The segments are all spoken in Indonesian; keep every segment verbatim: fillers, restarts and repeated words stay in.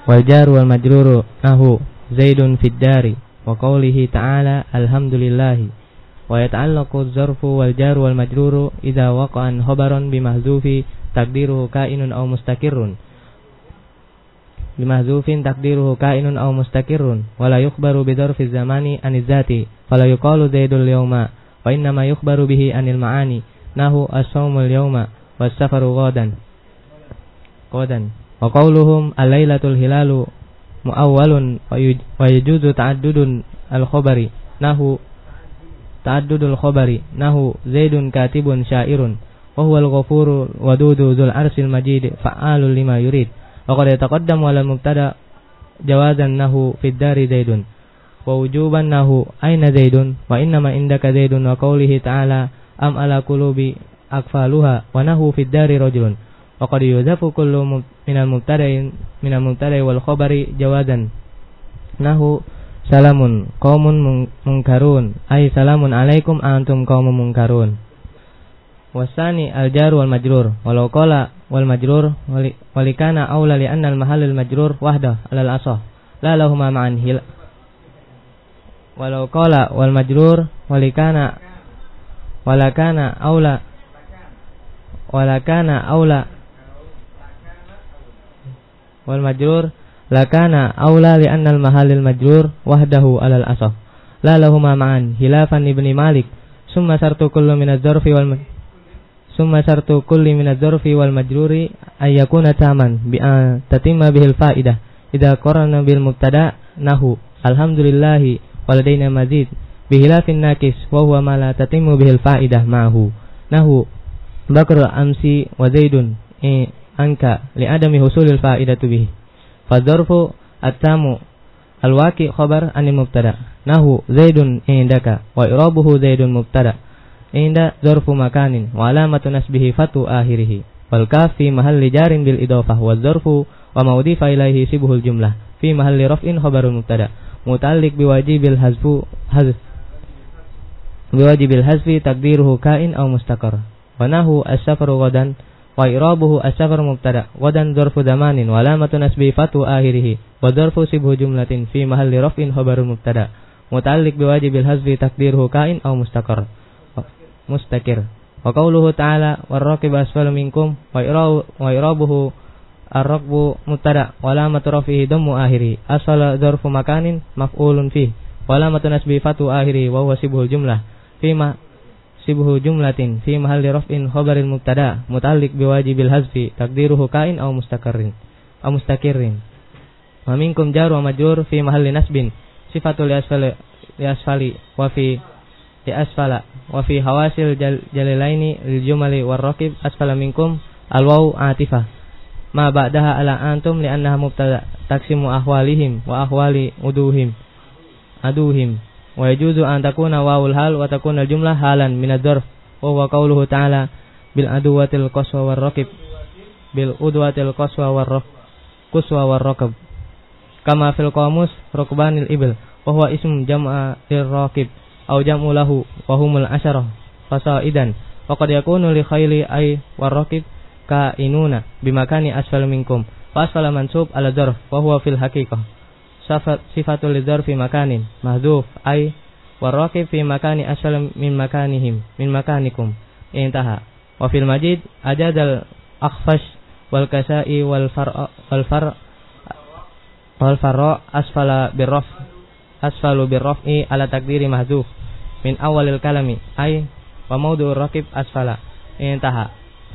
wal jaru wal majruru nahu Zaidun fid dari wa qawlihi ta'ala alhamdulillahi. Wa yata'allaqu az-zarfu wal jaru wal majruru idza waqa'an khabaran bimahzufi taqdiruhu kainun aw mustaqirrun bimahzufin taqdiruhu kainun aw mustaqirrun wa la yukhbaru bi dzarfi zamani anizati fala yuqalu Zaidul yawma wa innama yukhbaru bihi anil ma'ani nahu as-sawmul yawma was-safaru ghadan qadan. Wa qawluhum al-lailatul hilalu muawwalun wa yajuzu ta'addudun al-khabari nahu ta'addudul khabari nahu Zaidun katibun syairun wa huwa al-ghafuru wadudu dzul arsil majid fa'alul lima yurid. Wa qad yataqaddamu 'ala al-mubtada jawazan nahu fid dari Zaidun wa wujuban nahu aina Zaidun wa innama indaka Zaidun wa qawlihi ta'ala am ala qulubi akfaluha wa nahu fid dari rajulun. Wa qad yuzafu kullu minal mubtada'in minal mubtada'i wal khabari jawazan nahu salamun qaumun munkarun ay salamun alaikum antum qaumun munkarun. Wasani al-jar wal majrur walau qala wal majrur walikana aula li anna al-mahall al-majrur wahda alal asah la lahuma ma'an hil walau qala wal majrur walikana walakana aula walakana aula wal majrur lakana aula li anna al-mahall al-majrur wahdahu alal asah la lahuma ma'an hilafan ibni Malik. Summa sartu kullu min az-zarfi wal summa sartu kulli min az-zarfi wal majruri ay yakuna taman bi tatimma bihil faidah idza qarana bil mubtada nahu alhamdulillahi waladaina mazid bihilafin nakis wa huwa ma la tatimmu bihil faidah ma'hu nahu bakr amsi wa zaidun e anka li adami husulil faidatu bihi fadzarfu at-tamu al-waqi khabar anil mubtada nahu zaidun indaka wa irabuhu zaidun mubtada inda zarfu makanin wa alamatu nasbihi fatu akhirih wal kaf fi mahalli jarin bil idafah wa zarfu wa mawdifa ilaihi sibhul jumlah fi mahalli raf'in khabarul mubtada muta'alliq biwajibil hazfu hazf biwajibil hazfi taqdiruhu kain aw mustaqar wa nahu as-safaru ghadan wa irabuhu as-safaru mubtada ghadan zarfu zamanin wa alamatu nasbihi fatu akhirih wa zarfu sibhu jumlatin fi mahalli raf'in khabarul mubtada muta'alliq biwajibil hazfi taqdiruhu kain aw mustaqar mustakir. Wa qawluhu ta'ala war-raqib asfalu minkum wa irabu wa irabuhu ar-raqbu mubtada wa alamatu rafihi dammu akhiri asfala dzarfu makanin maf'ulun fi wa alamatu nasbi fatu akhiri wa huwa sibhul jumlah fi ma sibhu jumlatin fi mahalli raf'in khabaril mubtada muta'alliq biwajibil hazfi taqdiruhu kain aw mustaqarrin aw mustaqirin. Wa minkum jar wa majrur fi mahalli nasbin sifatul asfali li asfali wa fi di asfala wa fi hawasil jal, jalilaini lil jumali war raqib asfala minkum al waw atifah ma ba'daha ala antum li annaha mubtada taksimu ahwalihim wa ahwali uduhim aduhim wa yajuzu an takuna wawul hal wa takuna al jumlah halan min ad-dzarf wa huwa qawluhu ta'ala bil aduwatil qaswa war raqib bil udwatil qaswa war raqib qaswa war raqib kama fil qamus rukbanil ibil wa huwa ism jam'a lir raqib aw jam'u lahu wa humul asyarah fasaidan wa qad yakunu li khayli ay warraqib kainuna bimakani asfal minkum fa asfala mansub ala dzarf wa huwa fil haqiqah sifat sifatul lidzarfi makanin mahdhuf ay warraqib fi makani asfal min makanihim min makanikum intaha. Wa fil majid ajadal akhfash wal kasai wal far wal far wal farra asfala birraf asfalu birraf'i ala takdiri mahdhuf min awalil kalami ay wa mawdu'ur raqib asfala intaha.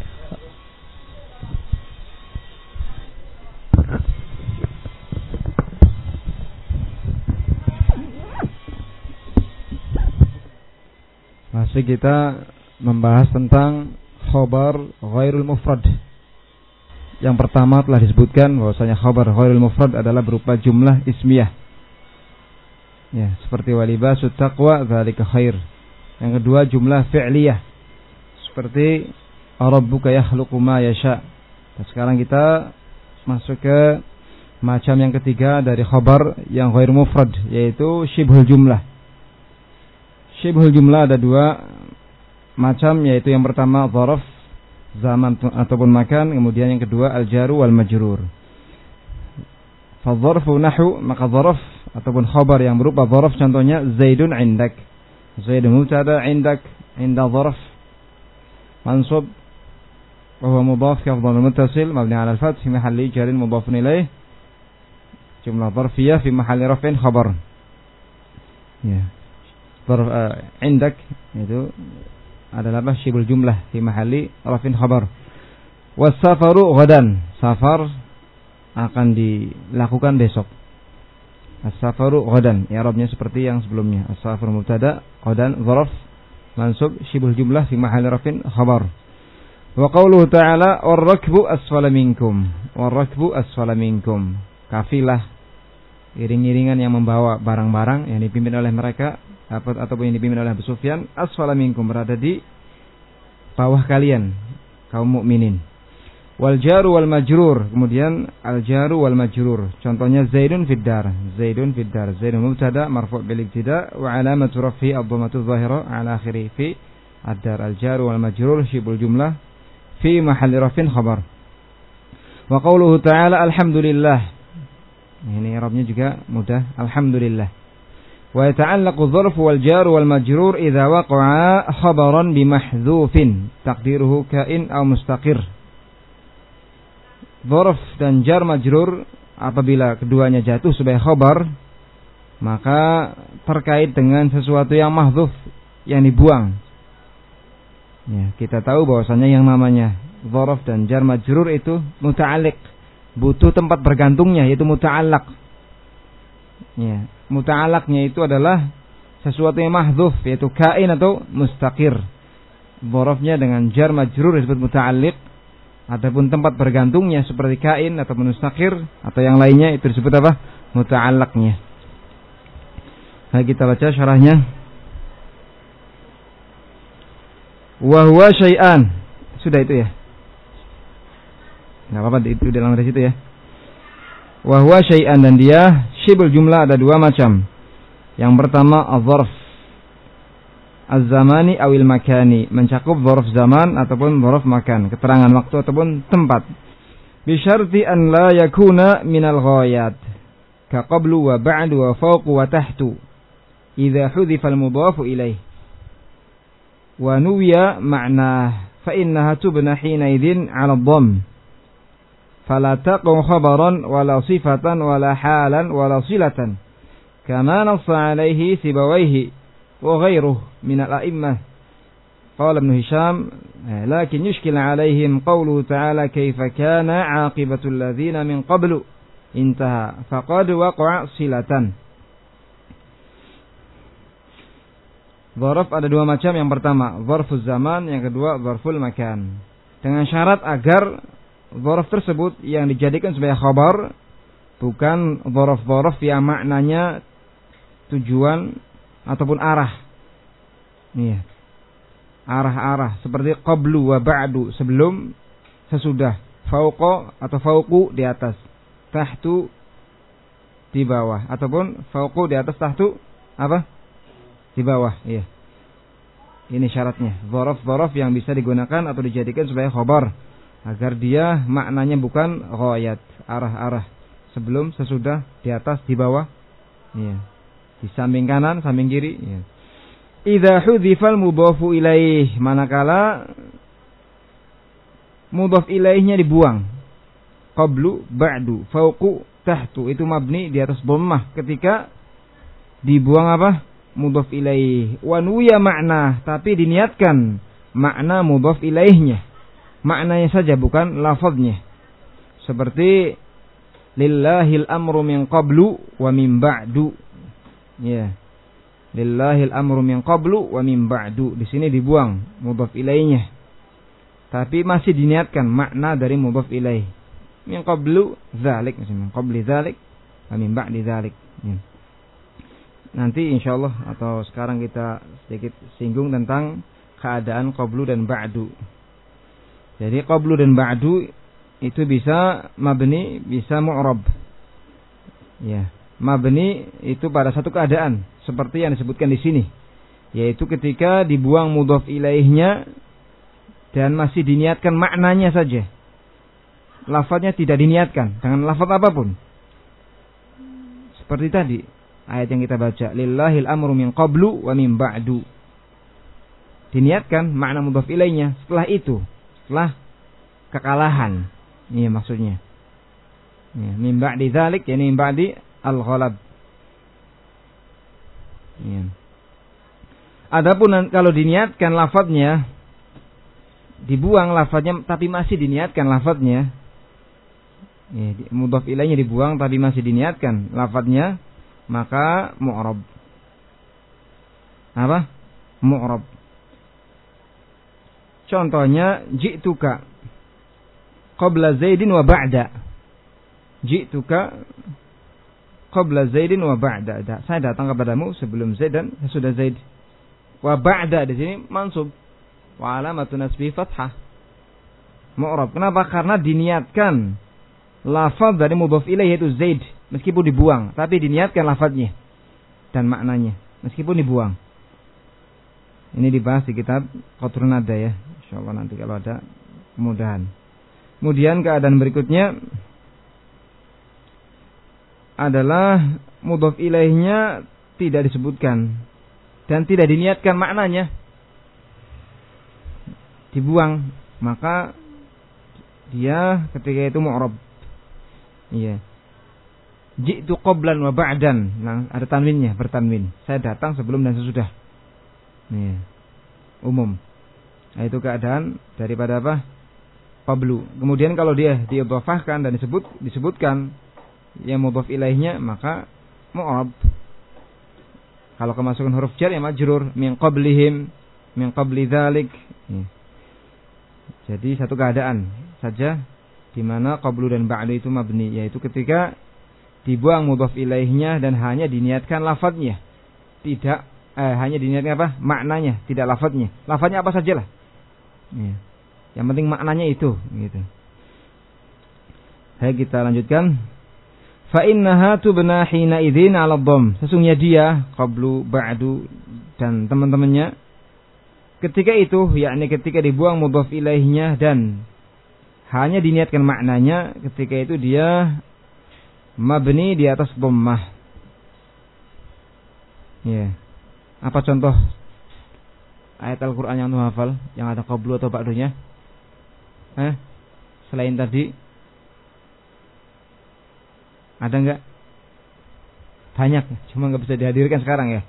Masih kita membahas tentang khabar ghairul mufrad. Yang pertama telah disebutkan bahwasanya khabar ghairul mufrad adalah berupa jumlah ismiyah. Ya, seperti walibasut taqwa dzalika khair. Yang kedua jumlah fi'liyah. Seperti rabbuka yakhluqu ma yasha. Dan sekarang kita masuk ke macam yang ketiga dari khabar yang ghair mufrad, yaitu syibhul jumlah. Syibhul jumlah ada dua macam, yaitu yang pertama dzaraf zaman ataupun makan, kemudian yang kedua al-jaru wal majrur. Fa dzarfu nahwu, maka dzaraf ataupun khabar yang berupa dzaraf contohnya Zaidun indak. Zaidun mubtada, indak, inda dzaraf mansub wa huwa mudhaf ka dhamir muttasil mabni 'ala al-fath fi mahalli jarin mudhafun ilaih. Jumlah dzarfiyah fi mahalli raf'in khabar. Ya. Dzarf uh, indak itu adalah apa? Syibul jumlah fi mahalli raf'in khabar. Was-safaru ghadan. Safar akan dilakukan besok. As-safaru ghadan. I'rabnya seperti yang sebelumnya. As-safaru mubtada, ghadan dzarf mansub syibul jumlah fi mahalli raf'in khabar. Wa qauluhu ta'ala war-rakbu asfala minkum. War-rakbu asfala minkum. Kafilah, iring-iringan yang membawa barang-barang yang dipimpin oleh mereka ataupun yang dipimpin oleh Abu Sufyan, asfala minkum, berada di bawah kalian kaum mukminin. Wal jaru wal majrur, kemudian al jaru wal majrur, contohnya Zaidun fid dar. Zaidun fid dar. Zaidun mubtada marfu' bil ibtida wa alamatu raf'i ad-dhammatu adh-dhahira ala akhirih fi ad-dar. Al jaru wal majrur syibul jumlah fi mahalli raf'in khabar. Wa qauluhu ta'ala alhamdulillah. Ini i'rabnya juga mudah, alhamdulillah. Wa yata'allaqu dzarf wal jar wal majrur idza waqa'a khabaran bi mahdhufin taqdiruhu kain aw mustaqir. Dzarf dan jar majrur apabila keduanya jatuh sebagai khabar, maka terkait dengan sesuatu yang mahdhuf, yang dibuang. Ya, kita tahu bahwasanya yang namanya dzarf dan jar majrur itu muta'alliq, butuh tempat bergantungnya, yaitu muta'allaq. Ya, muta'allaqnya itu adalah sesuatu yang mahdhuf, yaitu kain atau mustaqir. Dzarfnya dengan jar majrur disebut muta'alliq, adapun tempat bergantungnya seperti kain atau mustaqir atau yang lainnya itu disebut apa? Muta'allaqnya. Nah, kita baca syarahnya. Wa huwa syai'an. Sudah itu ya. Enggak apa-apa, itu dalam dari situ ya. Wa huwa syai'an, dan dia syibul jumlah ada dua macam. Yang pertama adzarf az-zamani awil makani, mencakup dzarf zaman ataupun dzarf makan, keterangan waktu ataupun tempat. Bi syarti an la yakuna minal ghayat ka qablu wa ba'du wa fawqu wa tahtu idza hudhifa al-mudhafu ilaih wa nuwiya ma'na fa innaha tubna hina idzin 'ala ad-dhamm fala taqu khabaran wala sifatan wala halan wala silatan kama nassa 'alaihi sibawaihi wa ghairuhu min al-a'immah. Qala Ibn Hisham lakin yushkil 'alaihim qawluhu ta'ala kaifa kana 'aqibatu alladhina min qablu intaha faqad waqa'a silatan. Dzarf ada dua macam, yang pertama dzarfuz zaman, yang kedua dzarful makan, dengan syarat agar dzarf tersebut yang dijadikan sebagai khabar bukan dzarf-dzarf yang maknanya tujuan ataupun arah. Iya. Arah-arah seperti qablu wa ba'du, sebelum, sesudah, fauqa atau fauqu di atas, tahtu di bawah, ataupun fauqu di atas, tahtu apa? Di bawah. Iya. Ini syaratnya. Dzaraf-dzaraf yang bisa digunakan atau dijadikan sebagai khabar agar dia maknanya bukan ghayat, arah-arah, sebelum, sesudah, di atas, di bawah. Iya. Di samping kanan, samping kiri. Ya. Idza hudzifal mudhafu ilaih, manakala mudhaf ilaihnya dibuang. Qablu, ba'du, fauqu, tahtu, itu mabni di atas dhammah ketika dibuang apa? Mudhaf ilaih. Wa nuya makna, tapi diniatkan makna mudhaf ilaihnya. Maknanya saja, bukan lafaznya. Seperti lillahil amru min qablu wa min ba'du. Ya. Lillahil amru min qablu wa min ba'du. Di sini dibuang mudhaf ilaihnya. Tapi masih diniatkan makna dari mudhaf ilaih. Min qablu dzalik, min qabli dzalik wa min ba'di dzalik. Ya. Nanti insyaallah atau sekarang kita sedikit singgung tentang keadaan qablu dan ba'du. Jadi qablu dan ba'du itu bisa mabni, bisa mu'rab. Ya. Mabni itu pada satu keadaan seperti yang disebutkan di sini, yaitu ketika dibuang mudhaf ilaihnya dan masih diniatkan maknanya saja. Lafaznya tidak diniatkan dengan lafaz apapun. Seperti tadi ayat yang kita baca, lillahil amru min qablu wa min ba'du. Diniatkan makna mudhaf ilaihnya setelah itu, setelah kekalahan. Ini maksudnya. Ya, min ba'di dzalik, yani min ba'di al-ghalab. Ya. Adapun kalau diniatkan lafadznya, dibuang lafadznya tapi masih diniatkan lafadznya, ya, mudhaf ilaihnya dibuang tapi masih diniatkan lafadznya, maka mu'rab. Apa? Mu'rab. Contohnya, ji'tuka qabla Zaidin wa ba'da. Ji'tuka qabla Zaidin wa ba'da. Saya datang kepadamu sebelum Zaid dan sesudah Zaid. Wa ba'da di sini mansub. Wa alamatu nasbi fathah. Mu'rab. Kenapa? Karena diniatkan lafaz dari mudhaf ilaih yaitu Zaid, meskipun dibuang, tapi diniatkan lafaznya dan maknanya meskipun dibuang. Ini dibahas di kitab Qatrun Nada ya. Insyaallah nanti kalau ada kemudahan. Kemudian keadaan berikutnya adalah mudhaf ilaihnya tidak disebutkan dan tidak diniatkan maknanya, dibuang, maka dia ketika itu mu'rab. Iya. Ji'tu qablan wa ba'dan. Nah, ada tanwinnya, bertanwin. Saya datang sebelum dan sesudah. Iya. Umum. Nah, itu keadaan daripada apa? Qablu. Kemudian kalau dia diidhafahkan dan disebut disebutkan yang mudhaf ilaihnya, maka mu'rab. Kalau kemasukan huruf jar ya majrur, min qablihim, min qabli dzalik. Iya. Jadi satu keadaan saja di mana qablu dan ba'du itu mabni, yaitu ketika dibuang mudhaf ilaihnya dan hanya diniatkan lafadznya. Tidak eh, hanya diniatkan apa? Maknanya, tidak lafadznya. Lafadznya apa sajalah. Ya. Yang penting maknanya itu, gitu. Baik, kita lanjutkan. Fa innaha tubna hina idzin 'ala dhamm. Sesungguhnya dia qablu, ba'du dan teman-temannya ketika itu, yakni ketika dibuang mudhaf ilaihnya dan hanya diniatkan maknanya, ketika itu dia mabni di atas dhammah. Ya. Apa contoh ayat Al-Qur'an yang anda hafal yang ada qablu atau ba'dunya? Eh? Selain tadi ada enggak? Banyak, cuma enggak bisa dihadirkan sekarang ya.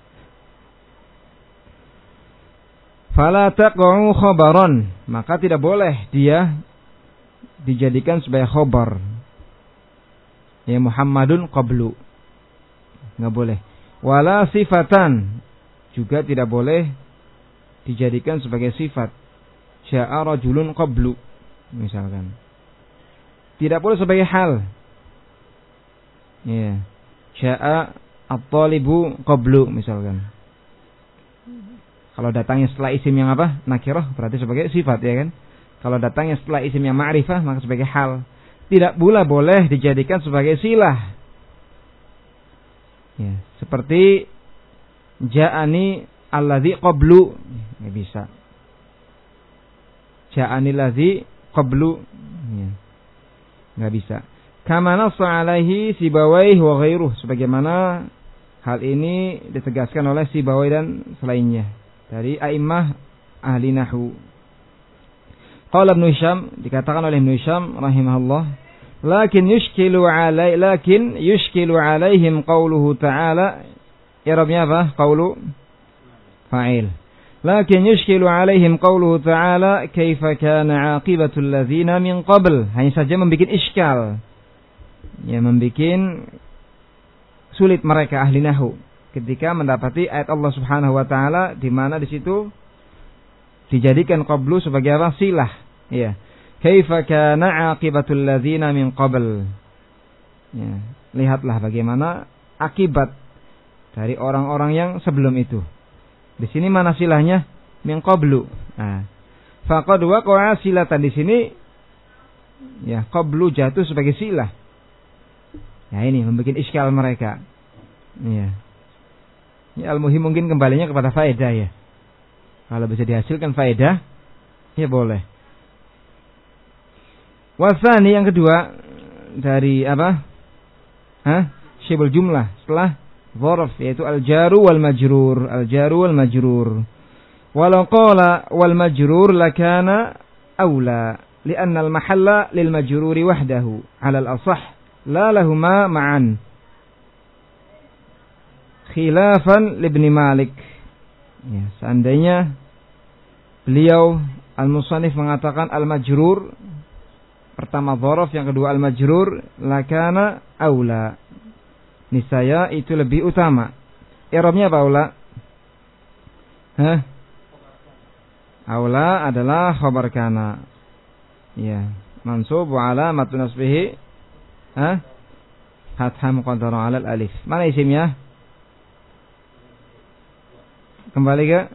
Fala taq'u khabaran, maka tidak boleh dia dijadikan sebagai khabar. Ya Muhammadun qablu. Enggak boleh. Wala sifatan, juga tidak boleh dijadikan sebagai sifat. Sya'a rajulun qablu misalkan. Tidak boleh sebagai hal. Ya. Sya'a at-talibu qablu misalkan. Kalau datangnya setelah isim yang apa? Nakirah, berarti sebagai sifat ya kan? Kalau datangnya setelah isim yang ma'rifah, maka sebagai hal. Tidak pula boleh dijadikan sebagai silah. Ya, seperti ja'ani alladzi qablu, enggak bisa. Ja'ani alladzi qablu, ya. Enggak bisa. Kama nassa alaihi Sibawayh wa ghairuh, sebagaimana hal ini ditegaskan oleh Sibawayh dan selainnya dari a'immah ahli nahwu. Qala Ibnu Hisham, dikatakan oleh Ibnu Hisham rahimahullah, lakin yushkilu alai lakin yushkilu alaihim qauluhu ta'ala. I'rabnya apa? Qaulu fa'il. Lakin yushkilu alaihim qauluhu ta'ala kaifa kana 'aqibatu alladzina min qabl. Hanya saja membikin iskal. Ya, membikin sulit mereka ahli nahwu ketika mendapati ayat Allah Subhanahu wa taala di mana di situ dijadikan qablu sebagai apa? Silah. Ya. Kaifa kana 'aqibatul ladzina min qabl. Ya, lihatlah bagaimana akibat dari orang-orang yang sebelum itu. Di sini mana silahnya? Min qablu. Nah, faqad waqa'a silatan di sini ya, qablu jatuh sebagai silah. Ya, ini membuat iskal mereka. Ya. Ya, al-muhim mungkin kembalinya kepada faedah ya. Kalau bisa dihasilkan faedah, ya boleh. Wasani yang kedua dari apa? Hah? syibul jumlah setelah dzarf, yaitu al-jaru wal majrur. Al-jaru wal majrur. Walau qala wal majrur lakana aula li'anna al-mahalla lil majruri wahdahu 'ala al-asah la lahuma ma'an. Khilafan li Ibnu Malik. Ya, seandainya beliau al-musannif mengatakan al-majrur, pertama dzaraf, yang kedua al-majrur, lakana aula, niscaya itu lebih utama. I'rabnya apa aula? Hah? Aula adalah khabar kana. Ya, mansub wa alamatun nasbihi ha? Fathah muqaddara 'ala al-alif. Mana isimnya? Kembali ke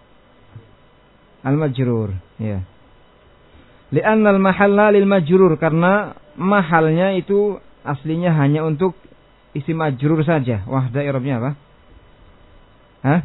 al-majrur, ya. Li'anna al-mahalla lil majrur, karena mahalnya itu aslinya hanya untuk isim majrur saja. Wahda i'rabnya apa? Hah?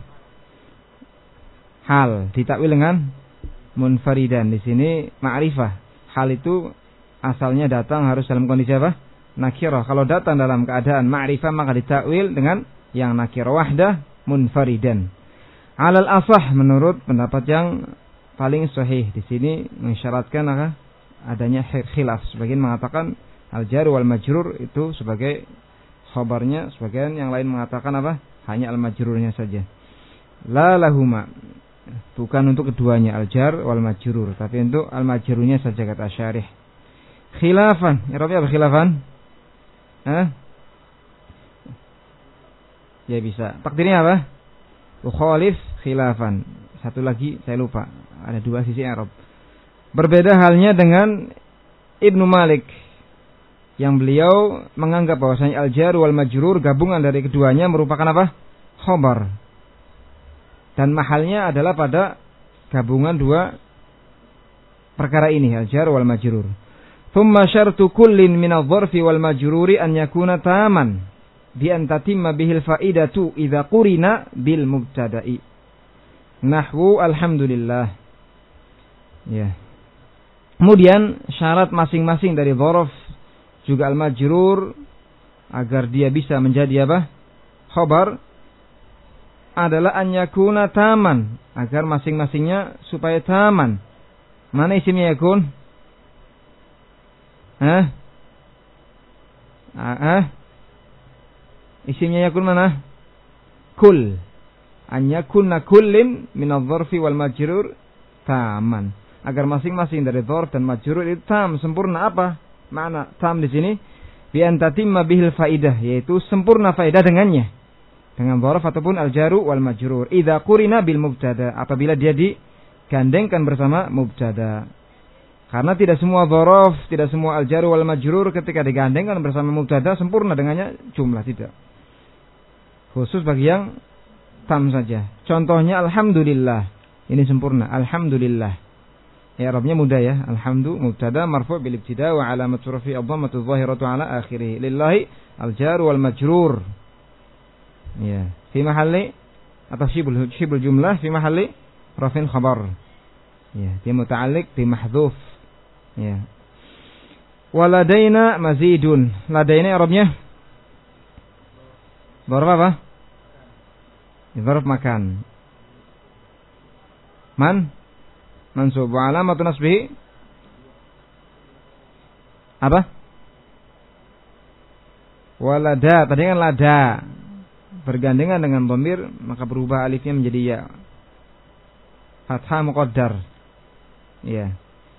Hal ditakwil dengan munfaridan. Di sini ma'rifah. Hal itu asalnya datang harus dalam kondisi apa? Nakirah. Kalau datang dalam keadaan ma'rifah maka ditakwil dengan yang nakirah. Wahda munfaridan. Alal asah, menurut pendapat yang paling sahih. Di sini mensyaratkan apa? Adanya khilaf. Sebagian mengatakan al-jar wal majrur itu sebagai khabarnya, sebagian yang lain mengatakan apa? Hanya al-majrurnya saja. La lahuma, bukan untuk keduanya al-jar wal majrur, tapi untuk al-majrurnya saja kata syarih. Khilafan, i'rabnya apa khilafan? Hah? Ya bisa. Takdirnya apa? Ukhalif khilafan. Satu lagi saya lupa. Ada dua sisi i'rab. Berbeda halnya dengan Ibnu Malik, yang beliau menganggap bahwasanya al-jar wal majrur gabungan dari keduanya merupakan apa? Khabar. Dan mahalnya adalah pada gabungan dua perkara ini, al-jar wal majrur. Thumma syartu kullin min adh-dharfi wal majruri an yakuna taman bi an tatimma bihil faidatu idza qurina bil mubtada'i. Nahwu alhamdulillah. Ya. Kemudian syarat masing-masing dari dzaraf juga al-majrur agar dia bisa menjadi apa? Khabar adalah an yakuna taman, agar masing-masingnya supaya taman. Mana isimnya yakun? Hah? Ah, isimnya yakun mana? Kul. An yakunna kullin min adh-dharfi wal majrur taman. Agar masing-masing dari dzarf dan majrur itu tam, sempurna. Apa makna tam di sini? Bi an tatimma bihil faidah, yaitu sempurna faedah dengannya, dengan dzarf ataupun al-jaru wal majrur. Idza qurina bil mubtada, apabila dia digandengkan bersama mubtada. Karena tidak semua dzaraf, tidak semua al-jaru wal majrur ketika digandengkan bersama mubtada sempurna dengannya jumlah, tidak. Khusus bagi yang tam saja. Contohnya alhamdulillah. Ini sempurna, alhamdulillah. I'rabnya mudah ya. Alhamdu mubtada marfu' bil ibtida wa alamatu rafi' ad-dhammatu adh-dhahiratu ala akhirih. Lillahi al-jaru wal majrur. Ya, fi mahalli atau syibul syibul jumlah fi mahalli rafin khabar. Ya, dia muta'alliq bi mahdhuf. Ya. Waladaina mazidun. Ladaina i'rabnya dzarf apa? Dzarf makan. Man mansub wa alamatu nasbihi apa? Walada, tadi kan lada bergandengan dengan dhamir, maka berubah alifnya menjadi ya. Fathah muqaddar. Ya.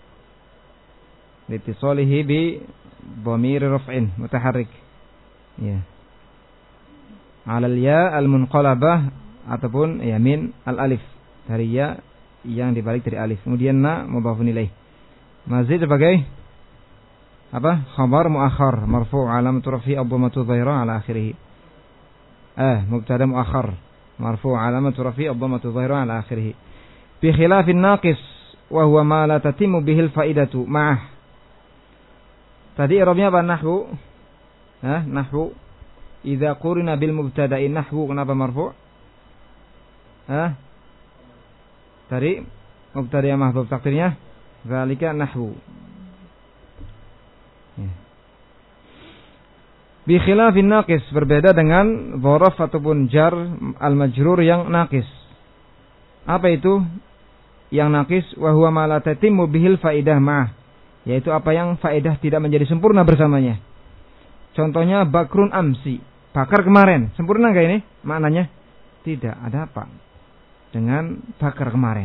Litisalihi bi dhamir raf'in mutaharrik. Ya. 'Ala al-ya al-munqalabah ataupun ya min al-alif, dari ya yang dibalik dari alif. Kemudian na mudhafun ilaih. Mazid sebagai apa? Khabar muakhar marfu' alamatu rafi' ad-dhammatu dhahirah ala akhirih. Eh, mubtada muakhar marfu' alamatu rafi' ad-dhammatu dhahirah ala akhirih. Bi khilafin naqis wa huwa ma la tatimmu bihil faidatu ma'ah. Tadi i'rabnya apa? Nahwu. Hah? Nahwu. Idza qurina bil mubtada'i nahwu, kenapa marfu'? Hah? Tadi mubtada yang mahdhuf, takdirnya zalika nahwu. Ya. Bi khilafin naqis, berbeda dengan dzaraf ataupun jar al-majrur yang naqis. Apa itu yang naqis? Wa huwa ma la tatimmu bihil faidah ma'ah, yaitu apa yang faedah tidak menjadi sempurna bersamanya. Contohnya bakrun amsi, bakar kemarin. Sempurna enggak ini maknanya? Tidak, ada apa dengan bakar kemarin?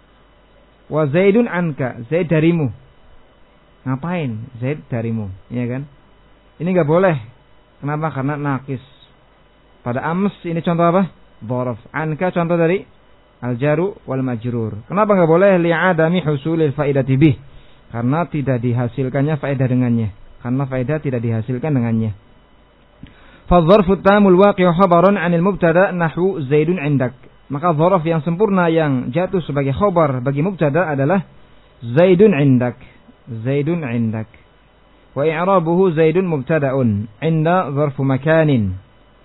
Wa zaidun anka, Zaid darimu. Ngapain Zaid darimu, ya kan? Ini enggak boleh. Kenapa? Karena naqis. Pada ams ini contoh apa? Dzaraf. Anka contoh dari al-jaru wal majrur. Kenapa enggak boleh? Li'adami husulil faidati bih. Karena tidak dihasilkannya faedah dengannya. Karena faedah tidak dihasilkan dengannya. Fa dzarfu tamul waqi'u khabaran 'anil mubtada nahwu Zaidun 'indak. Maka dzaraf yang sempurna yang jatuh sebagai khabar bagi mubtada adalah Zaidun 'indak. Zaidun 'indak. Wa i'rabuhu Zaidun mubtada'un 'inda dzarfu makanin.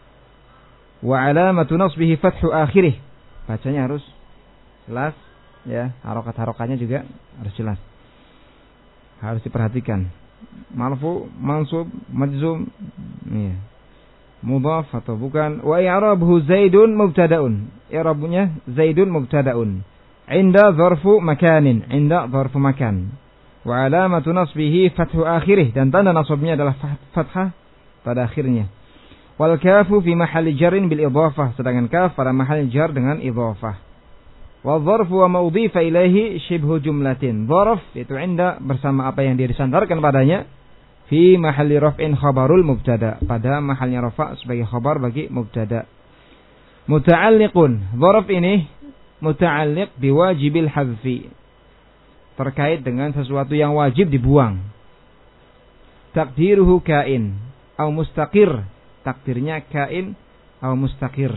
Wa 'alamatu nasbihi fathu akhirih. Bacanya harus jelas ya, harokat-harokatnya juga harus jelas. Harus diperhatikan. Marfu, mansub, majzum, ya. Mudhaf atau bukan. Wa i'rabuhu Zaidun mubtada'un. I'rabunya Zaidun mubtada'un 'inda dzarfu makanin, 'inda dzarfu makan. Wa alamatu nasbihi fathu akhirih, dan tanda nasabnya adalah fathah pada akhirnya. Wal kafu fi mahalli jarrin bil idhafah, sedangkan kaf pada mahal jar dengan idhafah. Wa dzarfu wa mawdhifa ilaihi shibhu jumlatin. Dzarf itu inda bersama apa yang dia disandarkan padanya, fi mahalli raf'in khabarul mubtada, pada mahalnya rafa' sebagai khabar bagi mubtada. Muta'alliqun, dzarf ini muta'alliq biwajibil hadfi, terkait dengan sesuatu yang wajib dibuang. Takdiruhu kain atau mustaqir, takdirnya kain atau mustaqir.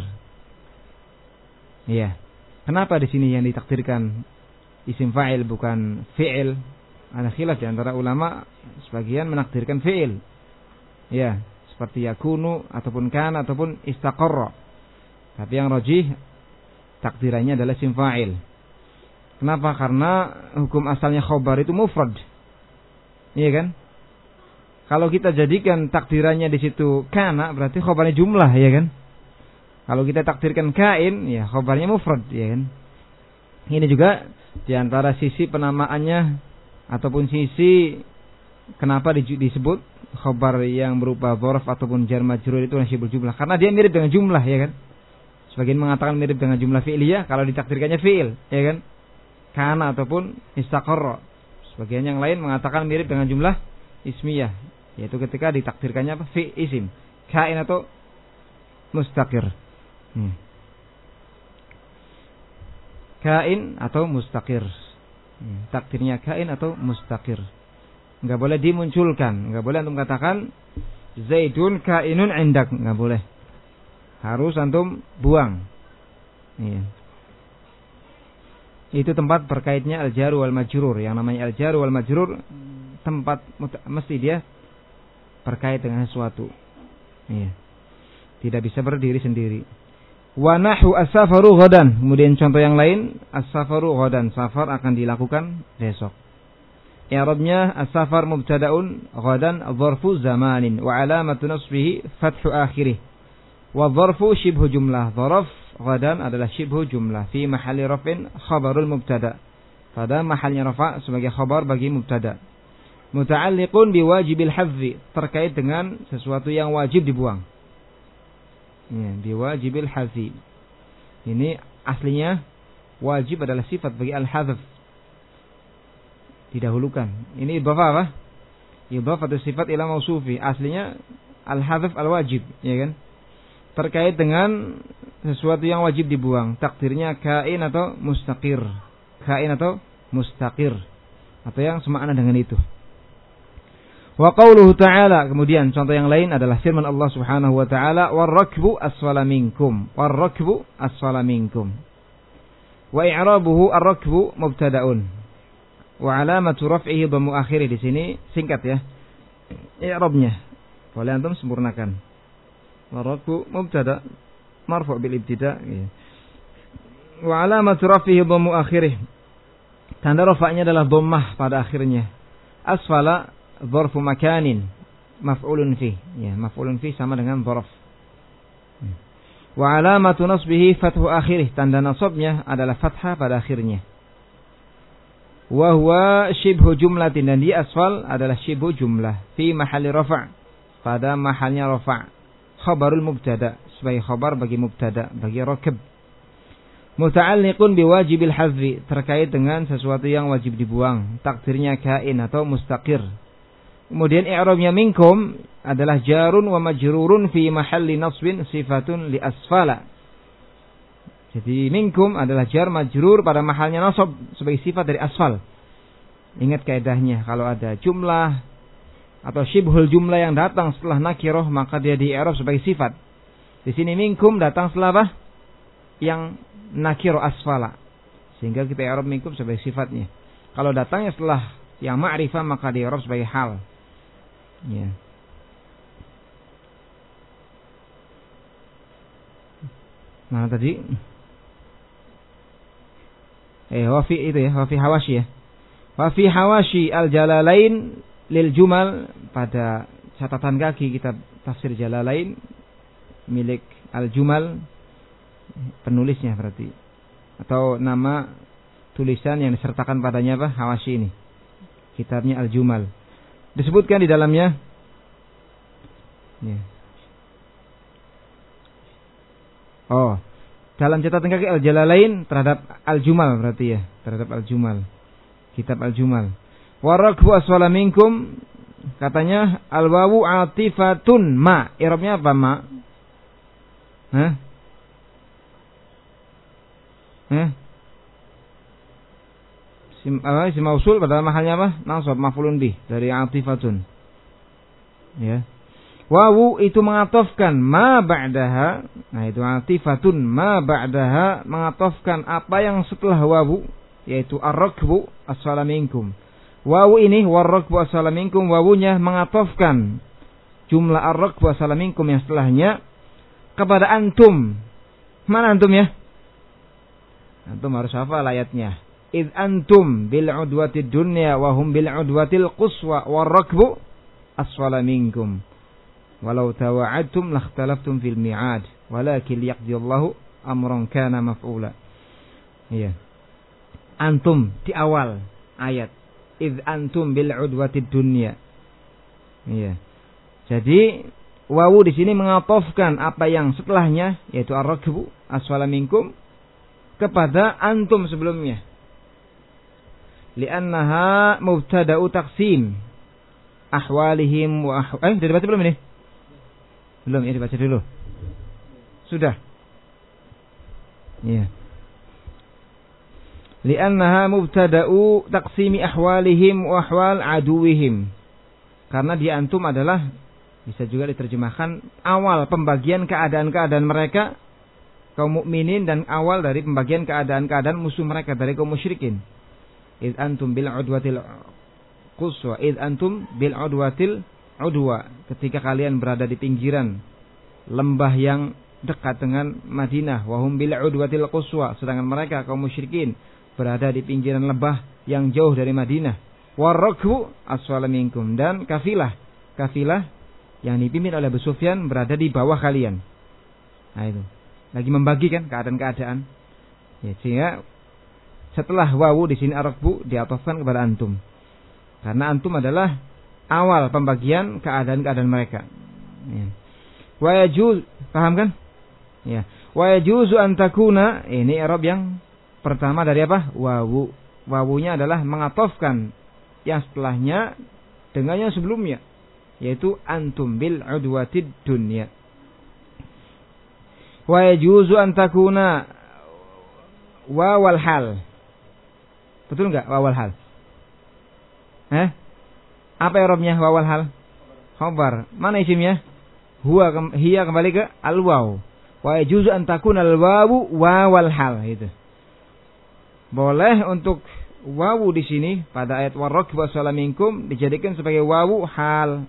Iya. Kenapa di sini yang ditakdirkan isim fa'il bukan fi'il? Ada khilaf di antara ulama, sebagian menakdirkan fi'il. Ya, seperti yakunu ataupun kan ataupun istaqarra. Tapi yang rajih takdirannya adalah isim fa'il. Kenapa? Karena hukum asalnya khobar itu mufrad. Iya kan? Kalau kita jadikan takdirannya di situ kana, berarti khobarnya jumlah, ya kan? Kalau kita takdirkan kain, ya khobarnya mufrad, ya kan? Ini juga di antara sisi penamaannya ataupun sisi kenapa disebut khobar yang berupa dzaraf ataupun jar majrur itu nasibul jumlah, karena dia mirip dengan jumlah, ya kan? Sebagian mengatakan mirip dengan jumlah fi'liyah kalau ditakdirkannya fi'il, ya kan? Kana ataupun istaqarra. Sebagian yang lain mengatakan mirip dengan jumlah ismiyah, yaitu ketika ditakdirkannya apa? Fi isim, kain atau mustaqir. Hmm. Kain atau mustaqir. Hmm. Takdirnya kain atau mustaqir. Enggak boleh dimunculkan, enggak boleh antum katakan Zaidun kainun indak, enggak boleh. Harus antum buang. Iya. Itu tempat berkaitnya al-jar wal majrur. Yang namanya al-jar wal majrur tempat mesti dia berkait dengan sesuatu. Iya. Tidak bisa berdiri sendiri. Wa nahu as-safaru ghadan. Kemudian contoh yang lain, as-safaru ghadan, safar akan dilakukan besok. I'rabnya as-safar mubtada'un, ghadan dzarfu zamanin, wa alamatu nasbihi fathu akhirih. Wa dzarfu shibhu jumlah. Dzarf ghadan adalah shibhu jumlah fi mahalli raf'in khabarul mubtada, pada mahalnya rafa' sebagai khabar bagi mubtada. Muta'alliqun biwajibil hadzi, terkait dengan sesuatu yang wajib dibuang. Ya, biwajibil hadzi. Ini aslinya wajib adalah sifat bagi al-hadzf, didahulukan. Ini idhafah apa? Idhafatu sifat ila mausufi. Aslinya al-hadzf al-wajib, ya kan? Terkait dengan sesuatu yang wajib dibuang, takdirnya kain atau mustaqir. Kain atau mustaqir, atau yang semakna dengan itu. Wa qauluhu ta'ala, kemudian contoh yang lain adalah firman Allah Subhanahu wa ta'ala, war-rakbu asfala minkum. War-rakbu asfala minkum. Wa i'rabuhu ar-rakbu mubtada'un. Wa alamatu raf'ihi dhammu akhirih. Di sini singkat ya. I'rabnya. Boleh antum sempurnakan. War-rakbu mubtada' marfu' bil ibtida'. Wa alamatu raf'ihi dhammu akhirih. Tanda rafa'nya adalah dhammah pada akhirnya. Asfala dzarfu makanin, maf'ulun fi. Ya, maf'ulun fi sama dengan dzaraf. Wa alamatu nasbihi fathu akhirih, tanda nasabnya adalah fathah pada akhirnya. Wa huwa shibhu jumlatin, dan di asfal adalah shibhu jumlah fi mahalli rafa', pada mahalnya rafa'. Khabarul mubtada, sebagai khabar bagi mubtada, bagi rakib. Muta'alliqun biwajibil hazfi, terkait dengan sesuatu yang wajib dibuang, takdirnya kain atau mustaqir. Kemudian i'rabnya minkum adalah jarun wa majrurun fi mahalli nasbin sifatun li asfala. Jadi minkum adalah jar majrur pada mahalnya nasab sebagai sifat dari asfal. Ingat kaidahnya, kalau ada jumlah atau syibhul jumlah yang datang setelah nakirah, maka dia di i'rab sebagai sifat. Di sini minkum datang setelah apa? Yang nakirah asfala. Sehingga kita i'rab minkum sebagai sifatnya. Kalau datangnya setelah yang ma'rifah, maka di i'rab sebagai hal. Ya. Mana tadi? Eh, wafi itu ya, wafi hawashi ya. Wafi hawashi al-jalalain lil jumal, pada catatan kaki kitab tafsir Jalalain milik al-jumal, penulisnya berarti, atau nama tulisan yang disertakan padanya apa? Hawashi ini. Kitabnya al-jumal. Disebutkan di dalamnya ya. Oh, dalam catatan kaki al-Jalalain terhadap al-Jumal berarti ya, terhadap al-Jumal. Kitab al-Jumal. Warakbu aswala minkum, katanya al-wawu atifatun ma. I'rabnya apa ma? Hah? Hah? Sim, apa, isim mausul pada mahalnya apa? Nasab, maf'ulun bih, dari atifatun. Ya. Wawu itu mengatofkan ma ba'daha. Nah, itu atifatun ma ba'daha, mengatofkan apa yang setelah wawu, yaitu ar-rakbu asfala minkum. Wawu ini war-rakbu asfala minkum, wawunya mengatofkan jumlah ar-rakbu asfala minkum yang setelahnya kepada antum. Mana antum ya? Antum harus hafal ayatnya. Id antum bil udwatid dunya wa hum bil udwatil quswa war-rakbu asfala minkum. Walau tawa'adtum lakhtalaftum fil mi'ad walakin yaqdiyallahu amran kana maf'ula. Iya. Antum di awal ayat. Id antum bil udwatid dunya. Iya. Jadi wawu di sini mengatofkan apa yang setelahnya, yaitu ar-rakbu asfala minkum, kepada antum sebelumnya. Li'annaha mubtada'u taqsim ahwalihim wa ahw... Eh, sudah dibaca belum ini? Belum, ini dibaca dulu. Sudah. Iya. Li'annaha mubtada'u taqsimi ahwalihim wa ahwal aduwihim. Karena di antum adalah, bisa juga diterjemahkan, awal pembagian keadaan-keadaan mereka kaum mukminin, dan awal dari pembagian keadaan-keadaan musuh mereka dari kaum musyrikin. Id antum bil udwatil quswa, id antum bil udwatil udwa, ketika kalian berada di pinggiran lembah yang dekat dengan Madinah. Wa hum bil udwatil quswa, sedangkan mereka kaum musyrikin berada di pinggiran lembah yang jauh dari Madinah. Warakbu asfala minkum, dan kafilah kafilah yang dipimpin oleh Abu Sufyan berada di bawah kalian. Nah itu, lagi membagikan keadaan-keadaan. Ya, sehingga setelah wawu di sini arakbu diatofkan kepada antum, karena antum adalah awal pembagian keadaan-keadaan mereka. Ya. Wa yajuz, paham kan? Ya. Wa yajuzu an takuna, ini i'rab yang pertama dari apa? Wawu. Wawunya adalah mengatofkan yang setelahnya dengan yang sebelumnya, yaitu antum bil udwatid dunya. Wa yajuzu an takuna wawal hal. Betul enggak wawal hal? Eh? Apa i'rabnya wawal hal? Khabar. Mana isimnya? Huwa, hiya kembali ke al-waw. Wa yajuzu an takuna al-wawu wawal hal, itu. Boleh untuk wawu di sini pada ayat warakbu asfala minkum dijadikan sebagai wawu hal.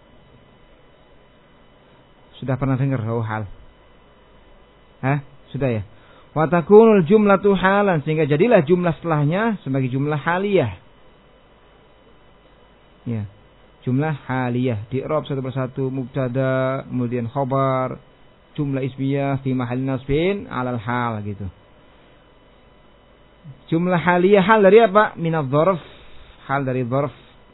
Sudah pernah dengar wawu hal? Hah? Sudah ya? Wa takunul jumlatu halan, sehingga jadilah jumlah setelahnya sebagai jumlah haliyah. Ya. jumlah haliyah, di-i'rab satu persatu, mubtada, kemudian khabar, jumlah ismiyah fi mahall nasbin 'alal hal gitu. Jumlah haliyah hal dari apa? Minadz dzarf, hal dari dzarf,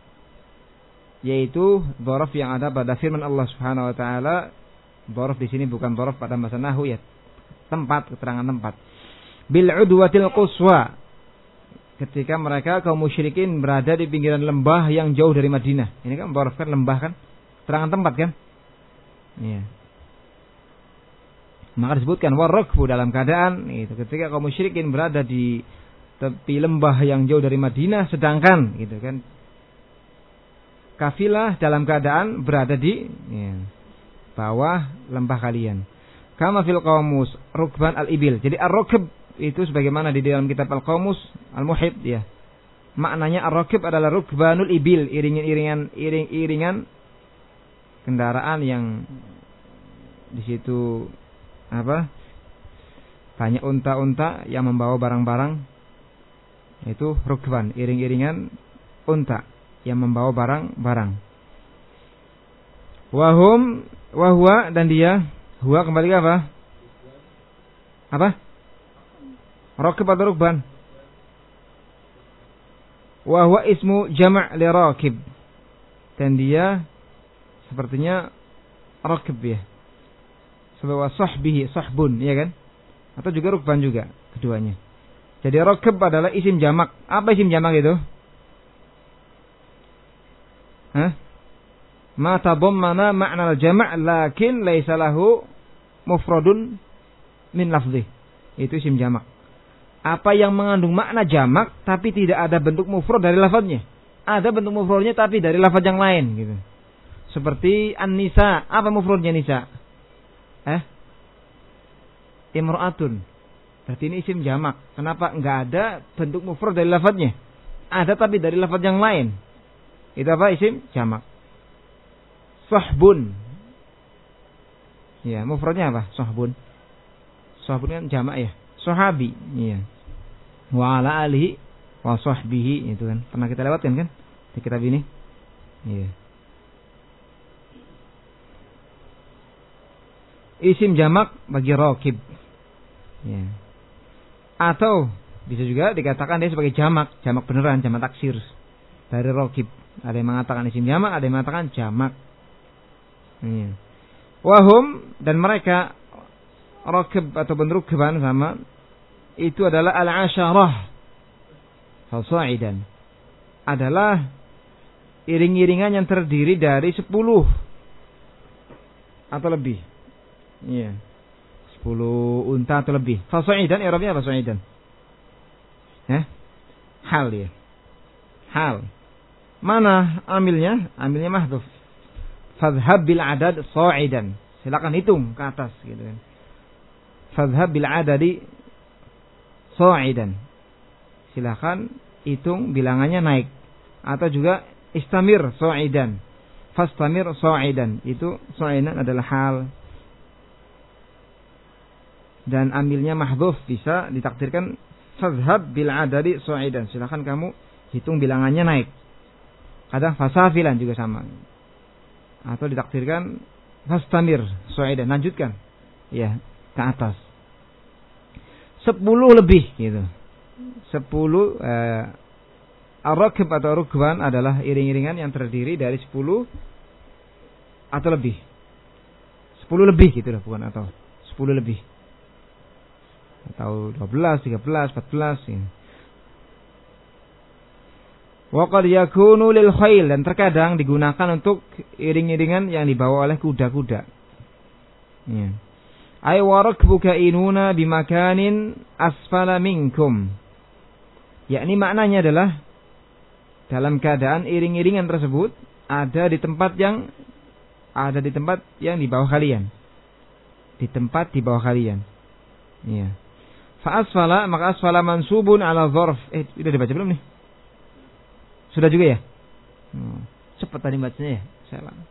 yaitu dzarf yang ada pada firman Allah Subhanahu wa taala. Dzarf di sini bukan dzarf pada bahasa nahwu ya, tempat, keterangan tempat. Bil udwatil quswa, ketika mereka kaum musyrikin berada di pinggiran lembah yang jauh dari Madinah. Ini kan dzarf kan, lembah kan, keterangan tempat kan? Iya. Maka disebutkan warakbu dalam keadaan itu ketika kaum musyrikin berada di tepi lembah yang jauh dari Madinah, sedangkan gitu kan kafilah dalam keadaan berada di ya, bawah lembah kalian. Kama fil qamus rukban al-ibil. Jadi ar-rukb itu sebagaimana di dalam kitab al-qamus al-muhit ya. Maknanya ar-rukb adalah rukbanul ibil, iringan-iringan iring-iringan kendaraan yang di situ apa? Banyak unta-unta yang membawa barang-barang. Itu rukban, iring-iringan unta yang membawa barang-barang. Wahum, wahwa dan dia, huwa kembali ke apa? Apa? Rakib atau rukban? Wahwa ismu jama' li rakib. Dan dia sepertinya rakib ya. Sebawa sahbihi, sahbun, ya kan? Atau juga rukban juga, keduanya. Jadi rakib adalah isim jamak. Apa isim jamak itu? Hah? Ma tadammana ma'na al-jama' lakin laisa lahu mufradun min lafdhi. Itu isim jamak. Apa yang mengandung makna jamak tapi tidak ada bentuk mufrad dari lafadznya. Ada bentuk mufradnya tapi dari lafadz yang lain gitu. Seperti an-nisa, apa mufradnya nisa? Eh? Imra'atun. Berarti ini isim jamak. Kenapa enggak ada bentuk mufrad dari lafadznya? Ada tapi dari lafadz yang lain. Itu apa isim jamak? Sahbun. Ya, mufradnya apa? Sahbun. Sahbun kan jamak ya. Sahabi. Iya. Wa ala alihi wa sahbihi itu kan. Pernah kita lewatkan kan di kitab ini? Iya. Isim jamak bagi rakib. Ya. Atau bisa juga dikatakan dia sebagai jamak, jamak beneran, jamak taksir dari rakib. Ada yang mengatakan isim jamak, ada yang mengatakan jamak. Ya. Wahum dan mereka rakib atau benrukban sama itu adalah al-asyarah fasa'idan, adalah iring-iringan yang terdiri dari sepuluh atau lebih. Iya. sepuluh unta atau lebih. Fasa'idan i'rabnya apa fasa'idan? Ya? Hal ya. Hal. Mana amilnya? Amilnya mahdhuf. Fadhhab bil adad sa'idan. Silakan hitung ke atas gitu kan. Fadhhab bil adadi sa'idan. Silakan hitung bilangannya naik. Atau juga istamir sa'idan. Fastamir sa'idan. Itu sa'idan adalah hal. Dan ambilnya mahdhuf, bisa ditakdirkan fadhhab bil adadi sa'idan. Silakan kamu hitung bilangannya naik. Kadang fasafilan juga sama. Atau ditakdirkan fastamir sa'idan, lanjutkan. Ya, ke atas. Sepuluh lebih gitu. Sepuluh eh, ar-rakib atau rukban adalah iring-iringan yang terdiri dari sepuluh atau lebih. Sepuluh lebih gitu lah, bukan atau. Sepuluh lebih. Atau dua belas, tiga belas, empat belas ya. Wa qad yakunu lil khail, dan terkadang digunakan untuk iring-iringan yang dibawa oleh kuda-kuda. Ya. Ay warakbuka inuna bimakanin asfala minkum. Yakni maknanya adalah dalam keadaan iring-iringan tersebut ada di tempat yang ada di tempat yang di bawah kalian. Di tempat di bawah kalian. Iya. Fa asfala, maka asfala mansubun ala dzarf. Eh, sudah dibaca belum nih? Sudah juga ya? Hmm. Cepat tadi bacanya ya. Saya lama.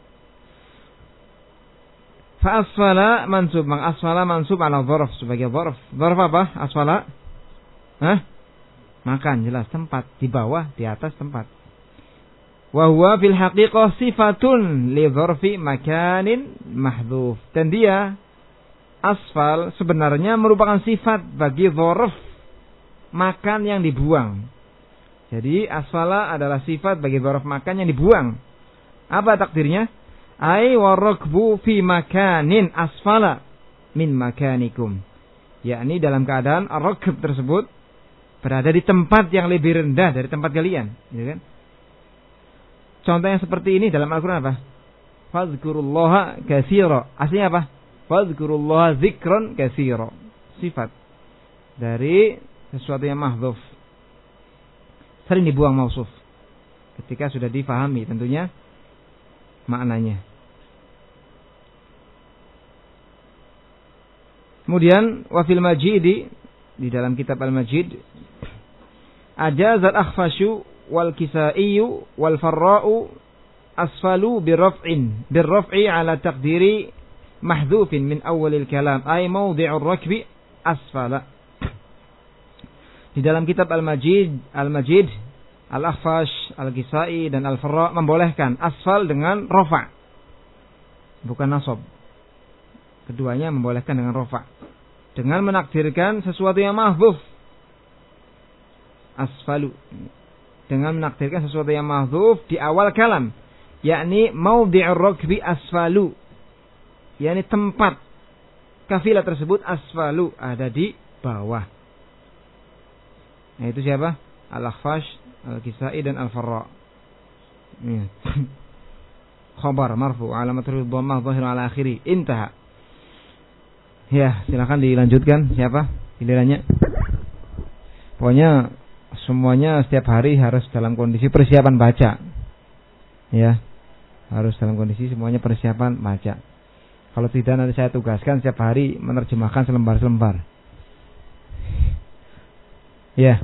Fa asfala mansub, maka asfala mansub ala dzarf sebagai dzarf. Dzarf apa? Asfala? Hah? Makan, jelas tempat, di bawah, di atas tempat. Wa huwa fil haqiqah sifatun li dzarfi makanin mahdhuf. Dan dia asfal sebenarnya merupakan sifat bagi dzarf makan yang dibuang. Jadi asfala adalah sifat bagi dzarf makan yang dibuang. Apa takdirnya? Ai warakbu fi makanin asfala min makanikum. Yakni dalam keadaan ar-rakb tersebut berada di tempat yang lebih rendah dari tempat kalian, gitu kan? Contoh yang seperti ini dalam Al-Qur'an apa? Fadhkurullaha katsira. Aslinya apa? Fadhkurullaha dzikran katsira. Sifat dari sesuatu yang mahdzuf. Sering dibuang mausuf. Ketika sudah difahami tentunya maknanya. Kemudian wa fil majidi, di dalam kitab Al-Majid, ajazal akhfashu wal kisaiyu wal farra'u asfalu birraf'in birraf'i ala taqdiri mahdhufin min awwalil kalam ay mawdi'ur rakbi asfala. Di dalam kitab Al-Majid, Al-Majid, Al-Akhfash, Al-Kisai dan Al-Farra membolehkan asfal dengan rafa, bukan nasab. Keduanya membolehkan dengan rafa, dengan menakdirkan sesuatu yang mahdzuf. Asfalu, dengan menakdirkan sesuatu yang mahdzuf di awal kalam, yakni maudhi'ur rakbi asfalu, yakni tempat kafilah tersebut asfalu, ada di bawah. Nah, itu siapa? Al-Akhfash, Al-Kisai dan Al-Farra. Ya. Khabar marfu alamatul dhammah dhahir ala akhiri. Intaha. Ya, silakan dilanjutkan. Siapa? Gilirannya. Pokoknya semuanya setiap hari harus dalam kondisi persiapan baca. Ya. Harus dalam kondisi semuanya persiapan baca. Kalau tidak nanti saya tugaskan setiap hari menerjemahkan selembar-selembar. Ya.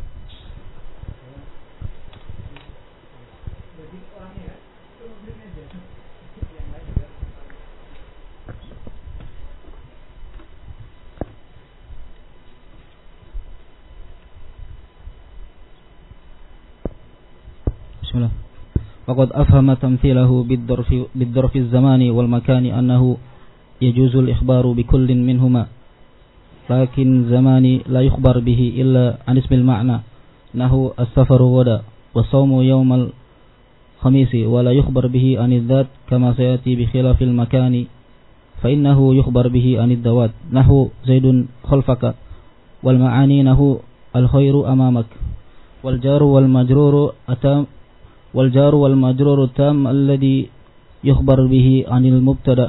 Bismillah. Waqad afhama tamthilahu bid-darfi bid-darfi az-zamani wal makani annahu yajuzu al-ikhbaru bi kullin minhuma. Lakin zamani la yukhbar bihi illa an ismil ma'na nahu as-safaru wada wa sawmu yawmal khamisi wa la yukhbar bihi an adh-dhat kama sayati bi khilafil makani fa innahu yukhbar bihi an ad-dawat nahu zaidun khalfaka wal ma'ani nahu al-khairu amamak wal jaru wal majruru atam wal jaru wal majruru tam alladhi yukhbar bihi anil mubtada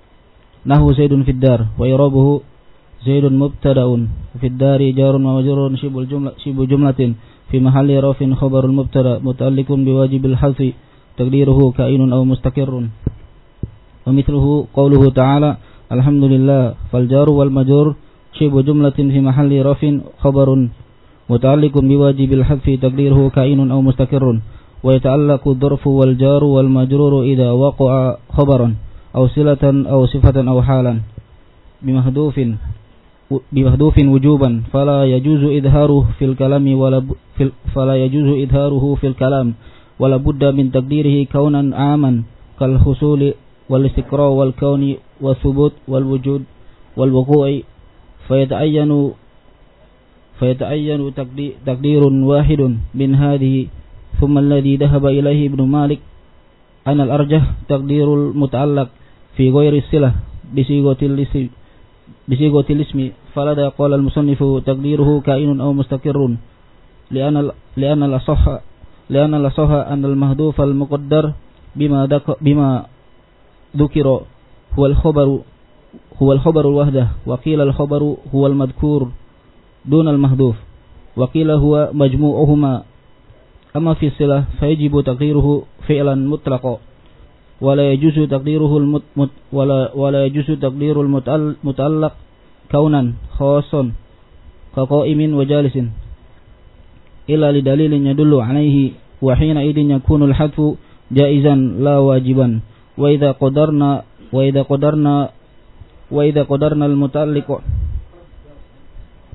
nahu zaidun fid dar wa yarabuhu zaidun mubtada'un fid dari jarun wa majrurun shibul jumlah shibu jumlatin fi mahalli rafin khabarul mubtada muta'alliqun biwajibil hadfi taqdiruhu ka'inun aw mustaqirrun wa mithluhu qawluhu ta'ala alhamdulillah fal jaru wal majrur shibu jumlatin fi mahalli rafin khabarun muta'alliqun biwajibil hadfi taqdiruhu ka'inun aw mustaqirrun wa yata'allaqu dharfu wal jaru wal majruru idha waqa'a khabaran aw silatan aw sifatan aw halan bimahdhufin bimahdhufin wujuban fala yajuzu idharuhu fil kalami wala fil fala yajuzu idharuhu fil kalam wala budda min taqdirihi kaunan aman kal husuli wal istiqra wal kauni wa thubut wal wujud wal wuqu'i fayata'ayyanu fayata'ayyanu taqdirun wahidun min hadhihi thumma alladhi dhahaba ilayhi ibnu Malik ana al arjah taqdirul muta'allaq fi ghairi silah bisigotil ismi bisigotil ismi falada qala al musannifu taqdiruhu kainun aw mustaqirrun li'anna li'anna al asahha li'anna al asahha an al mahdhuf al muqaddar bima dak bima dhukira huwa al khabaru huwa al khabaru al wahdah wa qila al khabaru huwa al madhkur dun al mahdhuf wa qila huwa majmu'uhuma amma fi silah fayajibu taqdiruhu fi'lan mutlaqan ولا يجوز تقديره المت ولا ولا يجوز تقدير المتعلق كونا خاصا كقائم وجالس إلا لدليل يدل عليه وحينئذ يكون الحذف جائزا لا واجبا وإذا قدرنا وإذا قدرنا وإذا قدرنا المتعلق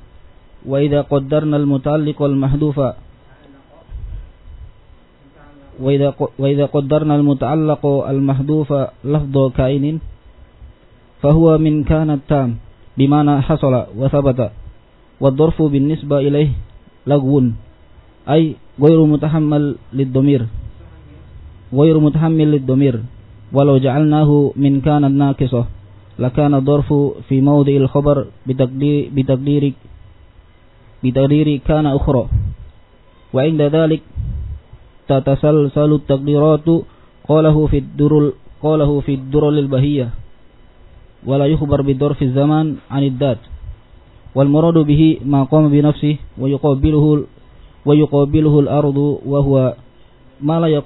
وإذا قدرنا المتعلق المحذوف وإذا وإذا قدرنا المتعلق المحذوف لفظ كائن فهو من كان التام بمعنى حصل وثبت والظرف بالنسبة إليه لغو أي غير متحمل للضمير غير متحمل للضمير ولو جعلناه من كان الناقصة لكان الظرف في موضع الخبر بتقدير بتقدير بتقدير كان أخرى وعند ذلك تتسلسل التقديرات قاله في الدر قاله في الدر البهية ولا يخبر بظرف الزمان عن الذات والمراد به ما قام بنفسه ويقابله ويقابله الأرض وهو ما لا يق...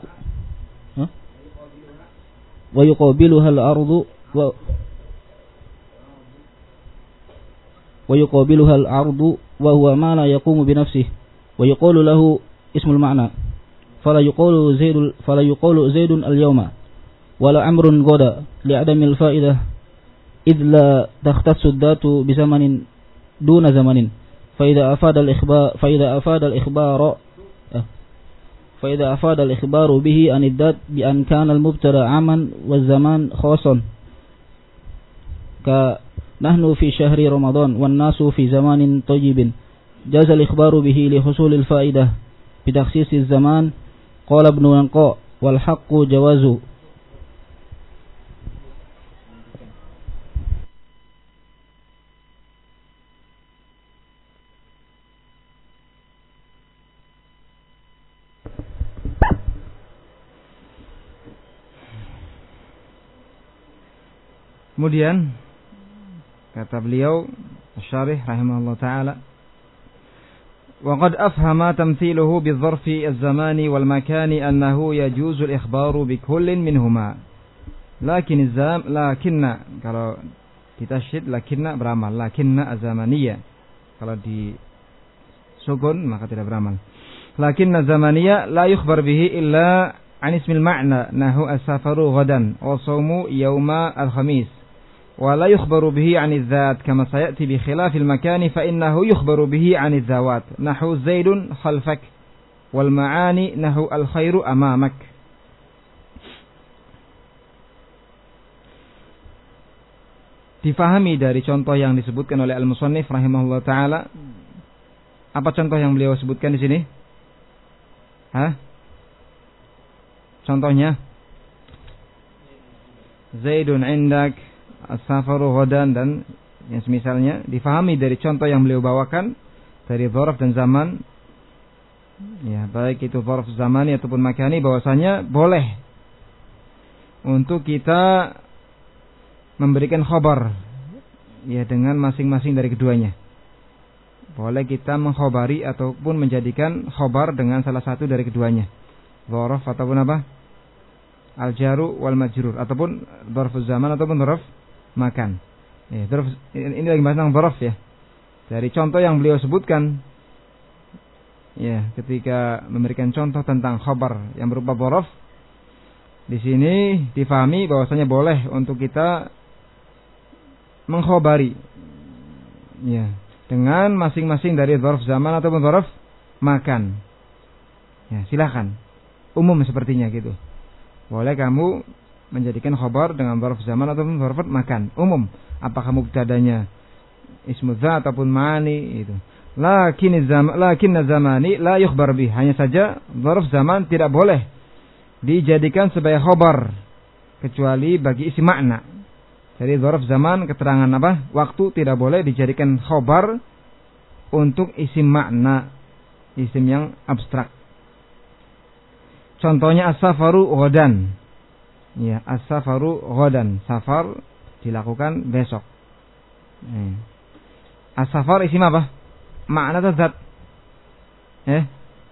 ويقابلها الأرض و... ويقابلها الأرض وهو ما لا يقوم بنفسه ويقول له اسم المعنى فلا يقول زيد فلا يقول زيد اليوم ولا عمر غدا لعدم الفائدة إذ لا تختص الذات بزمن دون زمن فإذا أفاد الإخبار فإذا أفاد الإخبار فإذا أفاد الإخبار به عن الذات بأن كان المبتدأ عاما والزمان خاصا كنحن في شهر رمضان والناس في زمان طيب جاز الإخبار به لحصول الفائدة بتخصيص الزمان قال ابن ونقاء والحق جوازه. Kemudian kata beliau Syarih rahimahullah taala wa qad afhama tamthiluhu bi-dzarfi az-zamani wal-makani annahu yajuzu al-ikhbaru bi kullin minhuma lakin az-zam lakinna kalau ditasydid lakinna beramal lakinna az-zamaniyah kalau di sukun maka tidak beramal lakinna az-zamaniyah la yukhbar bihi illa an ismil ma'na nahu as-safaru ghadan wa shaumu yawma al-khamis ولا يخبر به عن الذات كما سيأتي بخلاف المكان فإنه يخبر به عن الذوات نحو زيد خلفك والمعاني نحو الخير أمامك. Difahami dari contoh yang disebutkan oleh Al-Musannif rahimahullah taala. Apa contoh yang beliau sebutkan di sini? Hah? Contohnya Zaidun indak as-safaru ghadan dan yang semisalnya difahami dari contoh yang beliau bawakan dari dzaraf dan zaman ya baik itu dzaraf zamani ataupun makani bahwasanya boleh untuk kita memberikan khabar ya dengan masing-masing dari keduanya. Boleh kita mengkhabari ataupun menjadikan khabar dengan salah satu dari keduanya. Dzaraf ataupun apa? Al-jaru wal majrur ataupun dzarfuz zaman ataupun dzaraf makan. Ya, dzarf ini lagi bahas tentang dzaraf ya. Dari contoh yang beliau sebutkan ya, ketika memberikan contoh tentang khabar yang berupa dzaraf, di sini difahami bahwasanya boleh untuk kita mengkhabari ya, dengan masing-masing dari dzarf zaman ataupun dzaraf makan. Ya, silakan. Umum sepertinya gitu. Boleh kamu menjadikan khabar dengan dzarf zaman ataupun dzarf makan umum apakah mubtadanya ismu dzat ataupun ma'ani itu lakin zaman lakin zamani la yukhbar bih hanya saja dzarf zaman tidak boleh dijadikan sebagai khabar kecuali bagi isi makna. Jadi dzarf zaman keterangan apa waktu tidak boleh dijadikan khabar untuk isi makna isim yang abstrak. Contohnya as-safaru ghadan. Ya, as-safaru ghadan. Safar dilakukan besok. Eh. As-safar isim apa? Makna atau zat? Eh?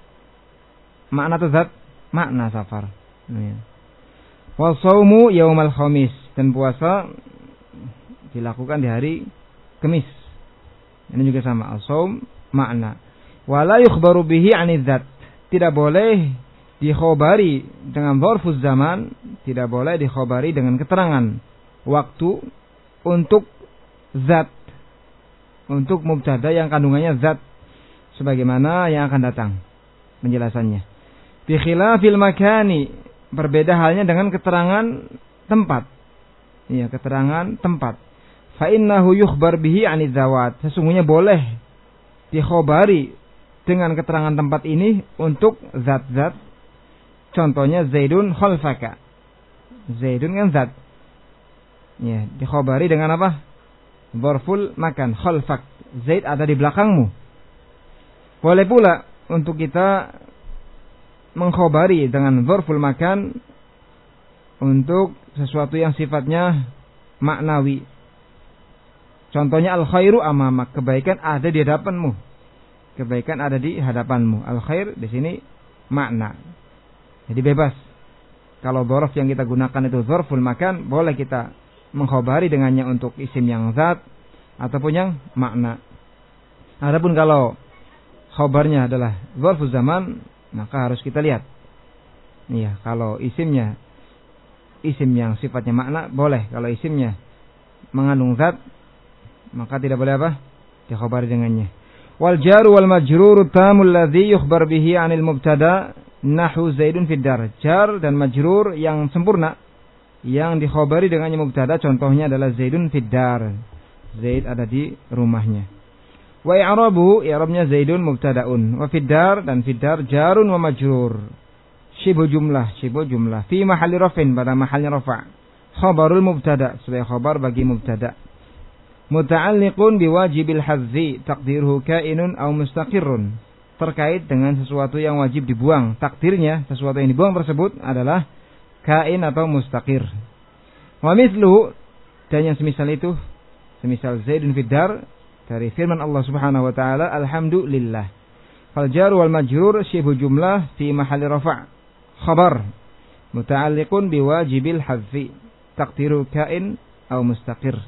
Makna atau zat? Makna safar. Ya. Wa shaumu yaumal khamis dan puasa dilakukan di hari Kamis. Ini juga sama. As-saum makna. Wa la yukhbaru bihi 'anil zat. Tidak boleh dikhobari dengan dzarfuz zaman, tidak boleh dikhobari dengan keterangan waktu untuk zat, untuk mubtada yang kandungannya zat sebagaimana yang akan datang penjelasannya. Bi khilafil makani, berbeda halnya dengan keterangan tempat. Iya, keterangan tempat. Fa innahu yukhbar bihi 'anil zawat. Sesungguhnya boleh dikhobari dengan keterangan tempat ini untuk zat-zat. Contohnya Zaidun khalfaka. Zaidun kan zat. Ya, dikhobari dengan apa? Dzarful makan, khalfak. Zaid ada di belakangmu. Boleh pula untuk kita mengkhobari dengan dzarful makan untuk sesuatu yang sifatnya maknawi. Contohnya al-khairu amamak, kebaikan ada di hadapanmu. Kebaikan ada di hadapanmu. Al-khair di sini makna. Jadi bebas. Kalau dzarf yang kita gunakan itu dzarful makan, boleh kita mengkhobari dengannya untuk isim yang zat ataupun yang makna. Adapun kalau khobarnya adalah dzarful zaman, maka harus kita lihat. Iya, kalau isimnya isim yang sifatnya makna boleh. Kalau isimnya mengandung zat, maka tidak boleh apa? Dikhobari dengannya. Wal jaru wal majrur tamul ladzi yukhbar bihi 'anil mubtada nahu Zaidun fid dar. Jar dan majrur yang sempurna yang dikhobari dengannya mubtada, contohnya adalah Zaidun fid dar. Zaid ada di rumahnya. Wa i'rabu, i'rabnya Zaidun mubtadaun, wa fid dar, dan fid dar jarun wa majrur. Syibu jumlah, syibu jumlah. Fi mahalli rafin, pada mahalnya rafa'. Khabarul mubtada, sebagai khabar bagi mubtada. Muta'alliqun biwajibil hazzi, takdiruhu kainun aw mustaqirrun. Terkait dengan sesuatu yang wajib dibuang. Takdirnya, sesuatu yang dibuang tersebut adalah kain atau mustaqir. Wa mithluhu, dan yang semisal itu, semisal Zaidun fid dar, dari firman Allah Subhanahu wa taala, alhamdulillah. Fal jar wal majrur syibu jumlah fi mahalli rafa'. Khabar muta'alliqun biwajibil hadfi, taqdiru kain atau mustaqir.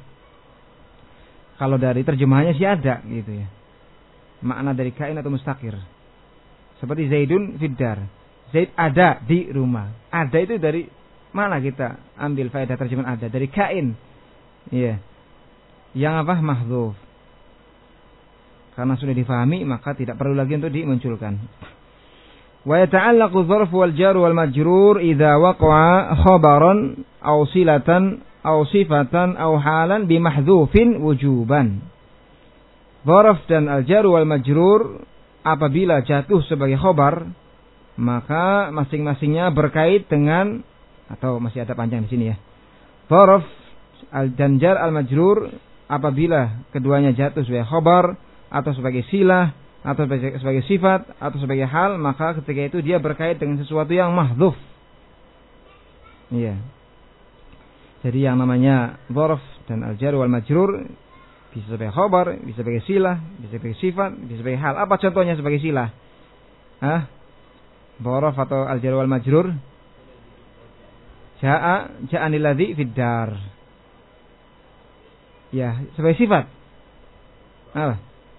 Kalau dari terjemahannya sih ada gitu ya, makna dari kain atau mustaqir. Seperti Zaidun fid dar, Zaid ada di rumah. Ada itu dari mana kita ambil faedah terjemahan ada? Dari kain. Iya. Yang apa? Mahdzuf. Karena sudah difahami, maka tidak perlu lagi untuk dimunculkan. Wa yata'allaqu dzarfu wal jar wal majrur idza waqa'a khabaran aw silatan aw sifatan aw halan bi mahdzufin wujuban. Dzarf dan al jar wal majrur apabila jatuh sebagai khabar, maka masing-masingnya berkait dengan, atau masih ada panjang di sini ya. Dzarf al dan jar al majrur apabila keduanya jatuh sebagai khabar atau sebagai silah atau sebagai, sebagai sifat atau sebagai hal, maka ketika itu dia berkait dengan sesuatu yang mahdzuf. Iya. Jadi yang namanya dzarf dan al-jar wal majrur bisa sebagai khabar, bisa sebagai silah, bisa sebagai sifat, bisa sebagai hal. Apa contohnya sebagai silah? Hah? Dzarf atau al-jar wal majrur? Ja'a ja'anil ladzi fid dar. Ya, sebagai sifat. Apa?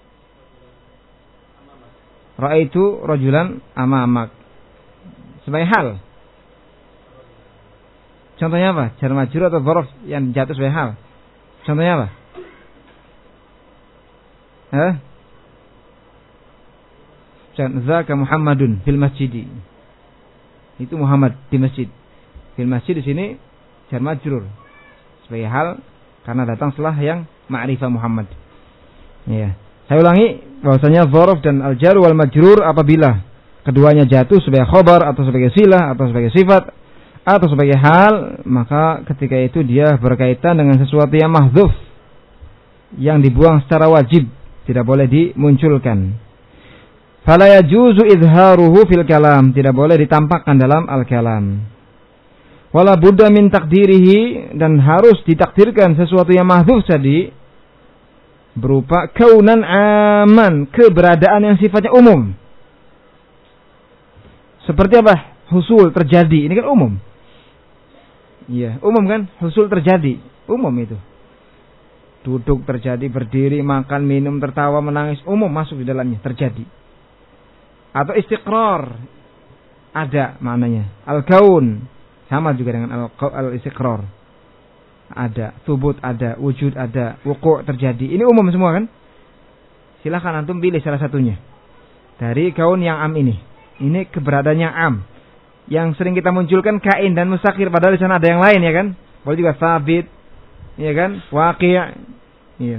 Ra'aitu rajulan amamak. Sebagai hal. Contohnya apa? Jar majrur atau dzarf yang jatuh sebagai hal. Contohnya apa? Hah? Zaka Muhammadun fil masjid. Itu Muhammad di masjid. Fil masjid di sini jar majrur sebagai hal karena datang setelah yang ma'rifah Muhammad. Iya. Saya ulangi bahwasanya dzarf dan al-jar wal majrur apabila keduanya jatuh sebagai khabar atau sebagai silah atau sebagai sifat atau sebagai hal, maka ketika itu dia berkaitan dengan sesuatu yang mahdzuf, yang dibuang secara wajib, tidak boleh dimunculkan. Fala yajuzu izharuhu fil kalam, tidak boleh ditampakkan dalam al-kalam. Wala budda min takdirihi, dan harus ditakdirkan sesuatu yang mahdzuf tadi berupa kaunan aman, keberadaan yang sifatnya umum. Seperti apa? Husul, terjadi. Ini kan umum. Iya, umum kan? Husul, terjadi. Umum itu. Duduk terjadi, berdiri, makan, minum, tertawa, menangis, umum masuk di dalamnya, terjadi. Atau istiqrar, ada maknanya. Al-kaun, sama juga dengan al-istiqrar. Ada, subut ada, wujud ada, wuku' terjadi. Ini umum semua kan? Silahkan antum pilih salah satunya dari kaun yang am ini. Ini keberadaannya am. Yang sering kita munculkan kain dan mustaqir, padahal di sana ada yang lain ya kan? Boleh juga sabit, ya kan? Waqi'. Iya.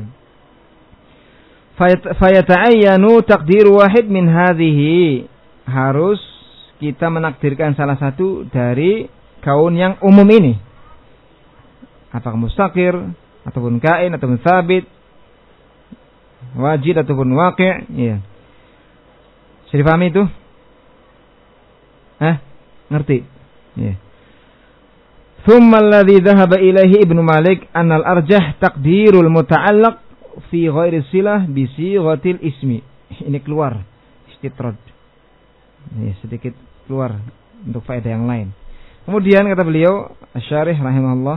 Fayata'ayyanu taqdiru wahid min hadhihi. Harus kita menakdirkan salah satu dari kaun yang umum ini. Apakah mustaqir ataupun kain ataupun sabit, wajid ataupun waqi'. Iya. Sudah dipahami itu? Hah? Ngerti? Iya. Thumma alladhi dhahaba ilaihi Ibnu Malik annal arjah taqdirul muta'allaq fi ghairi silah bi sighatil ismi. Ini keluar istitrad. Ini sedikit keluar untuk faedah yang lain. Kemudian kata beliau, Asy-Syarih rahimahullah,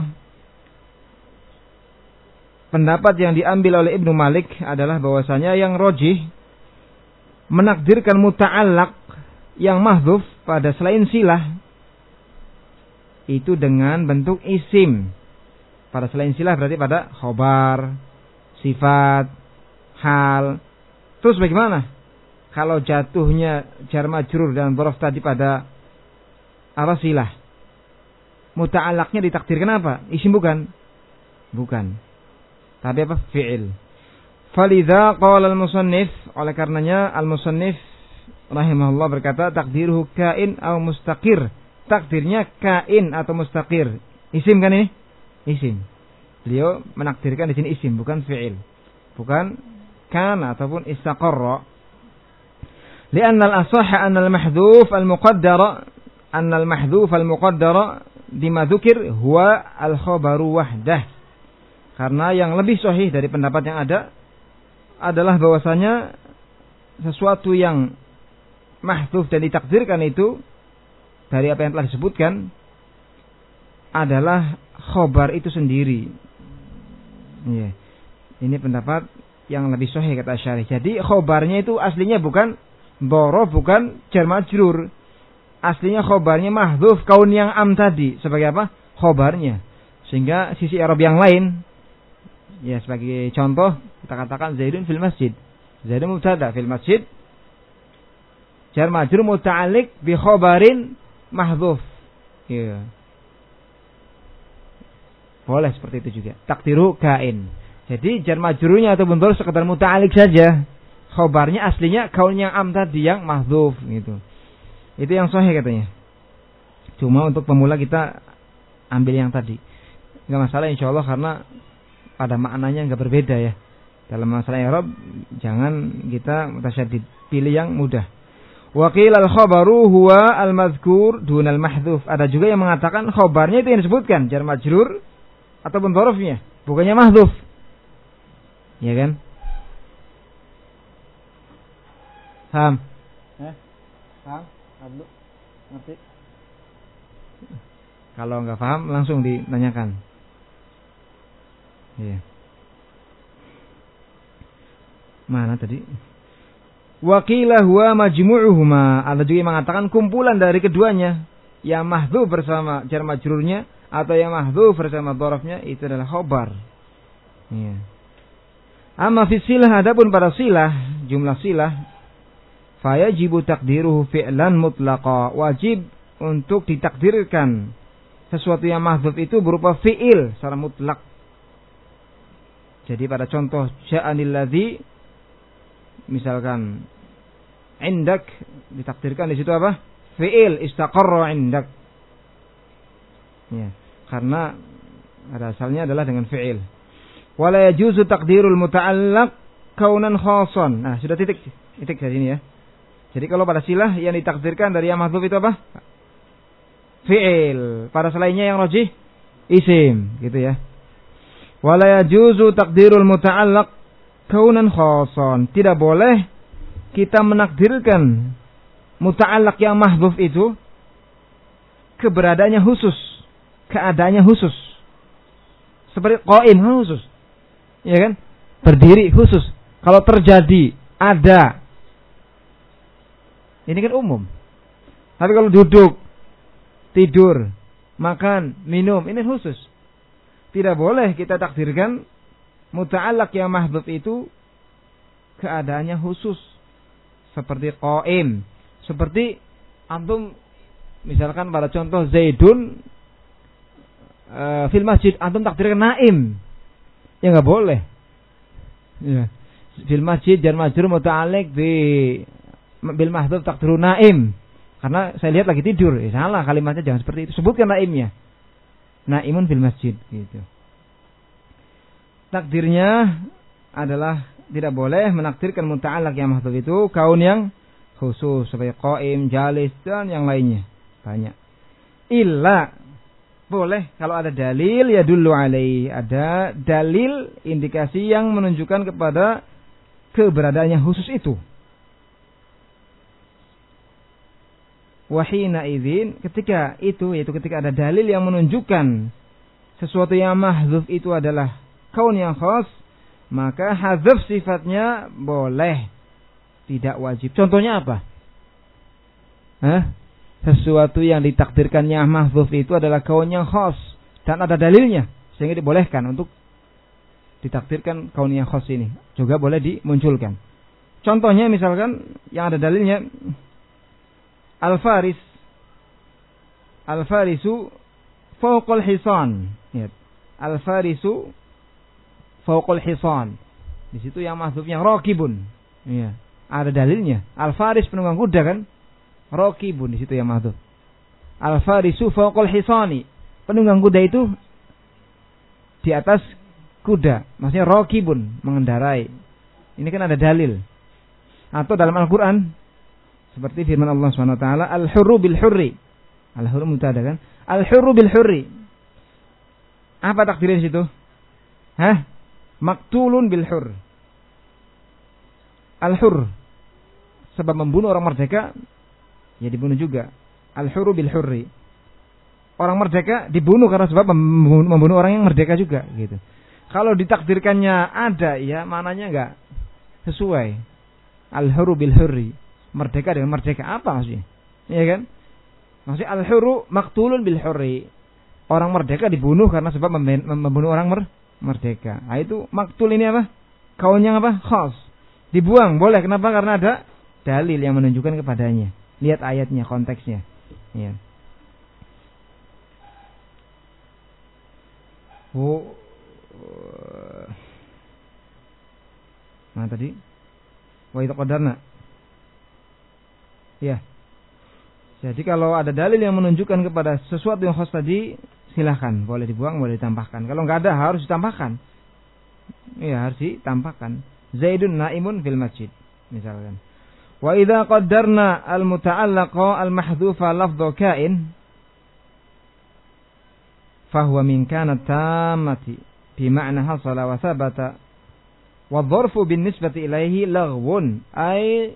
pendapat yang diambil oleh Ibnu Malik adalah bahwasanya yang rajih menakdirkan muta'allaq yang mahdzuf pada selain silah itu dengan bentuk isim. Pada selain silah berarti pada khobar, sifat, hal. Terus bagaimana kalau jatuhnya jar majrur dan dzaraf tadi pada apa silah? Muta'allaqnya ditakdirkan apa? Isim bukan? Bukan. Tapi apa? Fi'il. Falidha qala al-musannif, oleh karenanya al-musannif rahimahullah berkata takdiruhu kain atau mustaqir. Takdirnya kain atau mustaqir. Isim kan ini? Isim. Beliau menakdirkan di sini isim, bukan fi'il. Bukan kana ataupun istaqarra. Lianna al-asahha anna al-mahdhuf al-muqaddara anna al-mahdhuf al-muqaddara bima dzukir huwa al-khabaru wahdah. Karena yang lebih sahih dari pendapat yang ada adalah bahwasanya sesuatu yang mahdzuf dan ditakdirkan itu dari apa yang telah disebutkan adalah khobar itu sendiri. Ya. Ini pendapat yang lebih sahih kata Syarih. Jadi khobarnya itu aslinya bukan dzaraf, bukan jar majrur. Aslinya khobarnya mahdzuf kaun yang am tadi sebagai apa? Khobarnya. Sehingga sisi i'rab yang lain, ya sebagai contoh kita katakan Zaidun fil masjid. Zaidun mubtada fil masjid. Jar majrur muta'alliq bi khabarin mahdzuf. Ya. Boleh seperti itu juga. Takdiru kain. Jadi jar majrurnya atau bentuk sekedar muta'alliq saja. Khabarnya aslinya kaun yang am tadi yang mahdzuf gitu. Itu yang sahih katanya. Cuma untuk pemula kita ambil yang tadi. Enggak masalah insyaallah karena pada maknanya enggak berbeda ya. Dalam masalah i'rab jangan kita mutasyaddid, pilih yang mudah. Wa qila al-khabaru huwa al-madhkur dunal mahdhuf. Ada juga yang mengatakan khabarnya itu yang disebutkan jar majrur ataupun dzarafnya, bukannya mahdzuf. Ya kan? Paham? Eh? Paham? Abdu? Ngerti? Kalau enggak paham langsung ditanyakan. Iya. Mana tadi? Wa qila huwa majmu'uhuma. Ada juga yang mengatakan kumpulan dari keduanya, yang mahdzuf bersama jar majrurnya atau yang mahdzuf bersama dzarafnya itu adalah khabar. Iya. Amma fi silah, adapun pada silah, jumlah silah, fayajibu takdiruhu fi'lan mutlaqa. Wajib untuk ditakdirkan sesuatu yang mahdzuf itu berupa fi'il secara mutlak. Jadi pada contoh ja'anil ladzi, misalkan indak, ditakdirkan di situ apa? Fi'il istaqarra indak. Ya, karena pada asalnya adalah dengan fi'il. Wala yajuzu taqdirul muta'allaq kaunan khasan. Nah, sudah titik titik di sini ya. Jadi kalau pada silah yang ditakdirkan dari yang mahdzuf itu apa? Fi'il. Pada selainnya yang rajih isim, gitu ya. Wala yajuzu taqdirul muta'allaq kaunan khasan. Tidak boleh kita menakdirkan muta'allaq yang mahdzuf itu keberadaannya khusus, keadaannya khusus. Seperti qaim khusus. Ya kan? Berdiri khusus. Kalau terjadi, ada. Ini kan umum. Tapi kalau duduk, tidur, makan, minum, ini khusus. Tidak boleh kita takdirkan muta'allaq yang mahdzuf itu keadaannya khusus. Seperti qaim. Seperti antum misalkan pada contoh Zaidun uh, fil masjid, antum takdirkan naim. Ya enggak boleh. Ya. Fil masjid jar majrur muta'alliq bi bil mahdhuf takdiru naim. Karena saya lihat lagi tidur. Eh, salah kalimatnya, jangan seperti itu. Sebutkan naimnya. Naimun fil masjid gitu. Takdirnya adalah tidak boleh menakdirkan muta'allaq yang mahdhuf itu kaun yang khusus seperti qaim, jalis dan yang lainnya. Banyak. Illa boleh kalau ada dalil ya dulu alaihi, ada dalil indikasi yang menunjukkan kepada keberadaannya khusus itu. Wahina idzin, ketika itu yaitu ketika ada dalil yang menunjukkan sesuatu yang mahdzuf itu adalah kaun yang khas, maka hadzaf sifatnya boleh, tidak wajib. Contohnya apa? Hah? Sesuatu yang ditakdirkannya mahdzuf itu adalah kaun yang khas dan ada dalilnya sehingga dibolehkan untuk ditakdirkan kaun yang khas ini. Juga boleh dimunculkan. Contohnya misalkan yang ada dalilnya Al-Faris Al-Farisu fawqal hisan. Ya. Al-Farisu fawqal hisan. Di situ yang mahdzufnya raqibun. Iya. Ada dalilnya. Al-Faris penunggang kuda kan? Raqibun di situ yang mahdzuf. Al-Farisu fawqal hisani. Penunggang kuda itu di atas kuda. Maksudnya raqibun, mengendarai. Ini kan ada dalil. Atau dalam Al-Qur'an seperti firman Allah Subhanahu wa taala, al-hurru bil hurri. Al-hurru mubtada kan? Al-hurru bil hurri. Apa takdirnya di situ? Hah? Maktulun bil hurr. Al-hurr. Sebab membunuh orang merdeka, ya dibunuh juga. Al-hurru bil hurri. Orang merdeka dibunuh karena sebab membunuh orang yang merdeka juga, gitu. Kalau ditakdirkannya ada, ya maknanya enggak sesuai. Al-hurru bil hurri. Merdeka dengan merdeka, apa maksudnya? Iya kan? Maksudnya al-hurru maktulun bil hurri. Orang merdeka dibunuh karena sebab membunuh orang mer- merdeka. Nah itu maktul ini apa? Kaunnya apa? Khas. Dibuang boleh. Kenapa? Karena ada dalil yang menunjukkan kepadanya. Lihat ayatnya, konteksnya. Ya. Oh. Nah tadi wa idza qadarna. Ya. Jadi kalau ada dalil yang menunjukkan kepada sesuatu yang khas tadi, silahkan, boleh dibuang, boleh ditambahkan. Kalau nggak ada harus ditambahkan. Iya, harus ditambahkan. Zaidun naimun fil masjid, misalkan. Wa idza qaddarna al-muta'allaqa al-mahdhufa lafdhu kain fa huwa min kanat tammati bi ma'na hasala wa thabata wa dharfu bin nisbati ilaihi laghwun ay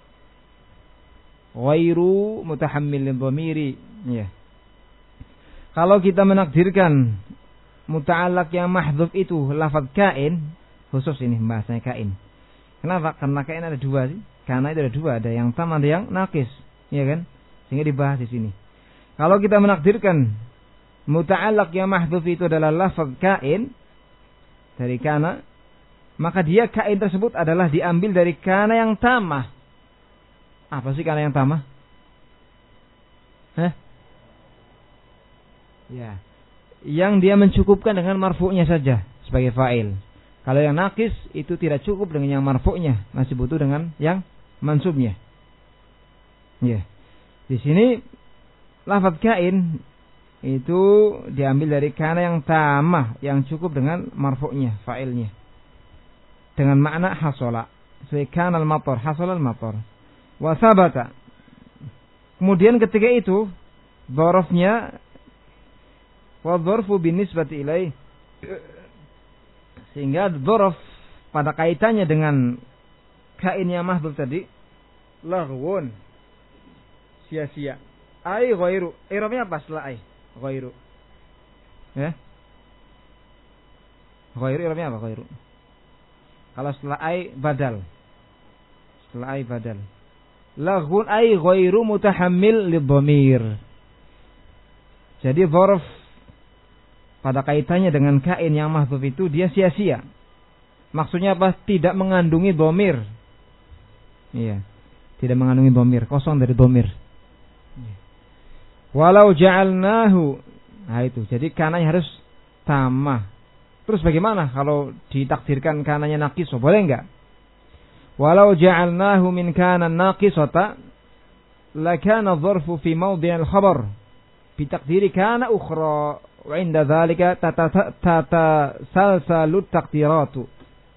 ghairu mutahammilin dhamiri. Ya. Kalau kita menakdirkan muta'allaq yang mahdhuf itu lafaz kain, khusus ini bahasanya kain. Kenapa? Karena kain ada dua sih. Karena itu ada dua, ada yang tam, ada yang naqis, ya kan? Sehingga dibahas di sini. Kalau kita menakdirkan muta'allaq yang mahdhuf itu adalah lafaz kain dari kana, maka dia kain tersebut adalah diambil dari kana yang tamah. Apa sih kana yang tamah? Hah? Ya. Yang dia mencukupkan dengan marfu'nya saja sebagai fa'il. Kalau yang naqis itu tidak cukup dengan yang marfu'nya, masih butuh dengan yang mansubnya. Ya. Di sini lafaz kain itu diambil dari kana yang tamah, yang cukup dengan marfu'nya, fa'ilnya. Dengan makna hasala. Sebagai kana al-matar, hasala al-matar. Wa sabata. Kemudian ketika itu dzarafnya wa dzarfu binisbati ilaih, sehingga dzaraf pada kaitannya dengan kain yang mahdhuf tadi laghwun, sia-sia. Ai ghairu. I'rabnya apa setelah ai? Ghairu. Ya. Ghairu i'rabnya apa ghairu? Kalau setelah ai badal. Setelah ai badal. Laghun ay ghairu mutahammil lidhamir. Jadi dzaraf pada kaitannya dengan kain yang mahdhuf itu dia sia-sia. Maksudnya apa? Tidak mengandungi dhamir. Iya. Tidak mengandungi dhamir, kosong dari dhamir. Walau ja'alnahu. Nah itu, jadi kananya harus tamah. Terus bagaimana kalau ditakdirkan kananya naqiso? Boleh enggak? Walau ja'alnahu min kana naqisata lakana dzarfu fi mawdi'il khabar bitakdiri kana ukhra wa inda dzalika tata salsalut taqdiratu.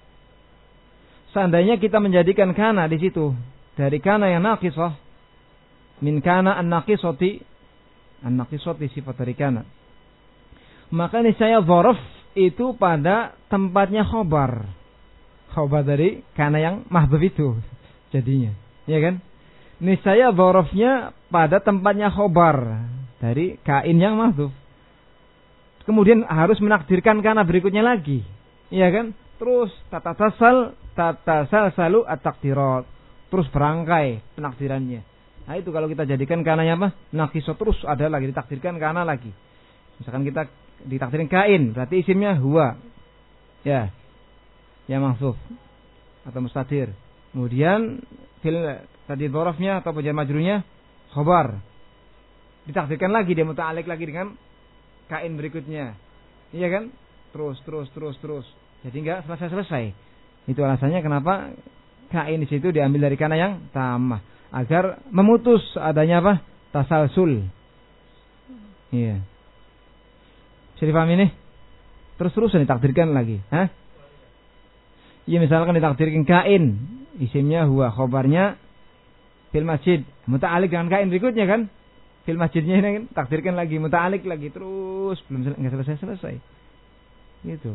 Seandainya kita menjadikan kana di situ dari kana yang naqisah, min kana an-naqisati, an-naqisati sifat dari kana, maka niscaya dzarf itu pada tempatnya khabar. Khabar dari kana yang mahdhuf itu jadinya, ya kan? Niscaya dzarafnya pada tempatnya khabar dari kain yang mahdhuf. Kemudian harus menakdirkan kana berikutnya lagi, ya kan? Terus tata tasal tata salsalu at-taqdirat, terus berangkai penakdirannya. Nah itu kalau kita jadikan kananya apa? Naqisah, terus ada lagi ditakdirkan kana lagi. Misalkan kita ditakdirin kain, berarti isimnya huwa, ya, ya mahdhuf atau mustatir. Kemudian fil tadi dzarafnya atau jar majrurnya khabar. Ditakdirkan lagi dia muta'alliq lagi dengan kain berikutnya. Iya kan? Terus terus terus terus. Jadi enggak selesai-selesai. Itu alasannya kenapa kain di situ diambil dari kana yang tamah, agar memutus adanya apa? Tasalsul. Iya. Bisa dipahami nih? Terus-terusan ditakdirkan lagi, hah? Iya, misalkan ditakdirkan kain, isimnya huwa, khobarnya fil masjid, muta'alliq dengan kain berikutnya kan? Fil masjidnya ini kan takdirkan lagi, muta'alliq lagi, terus belum enggak selesai-selesai. Gitu.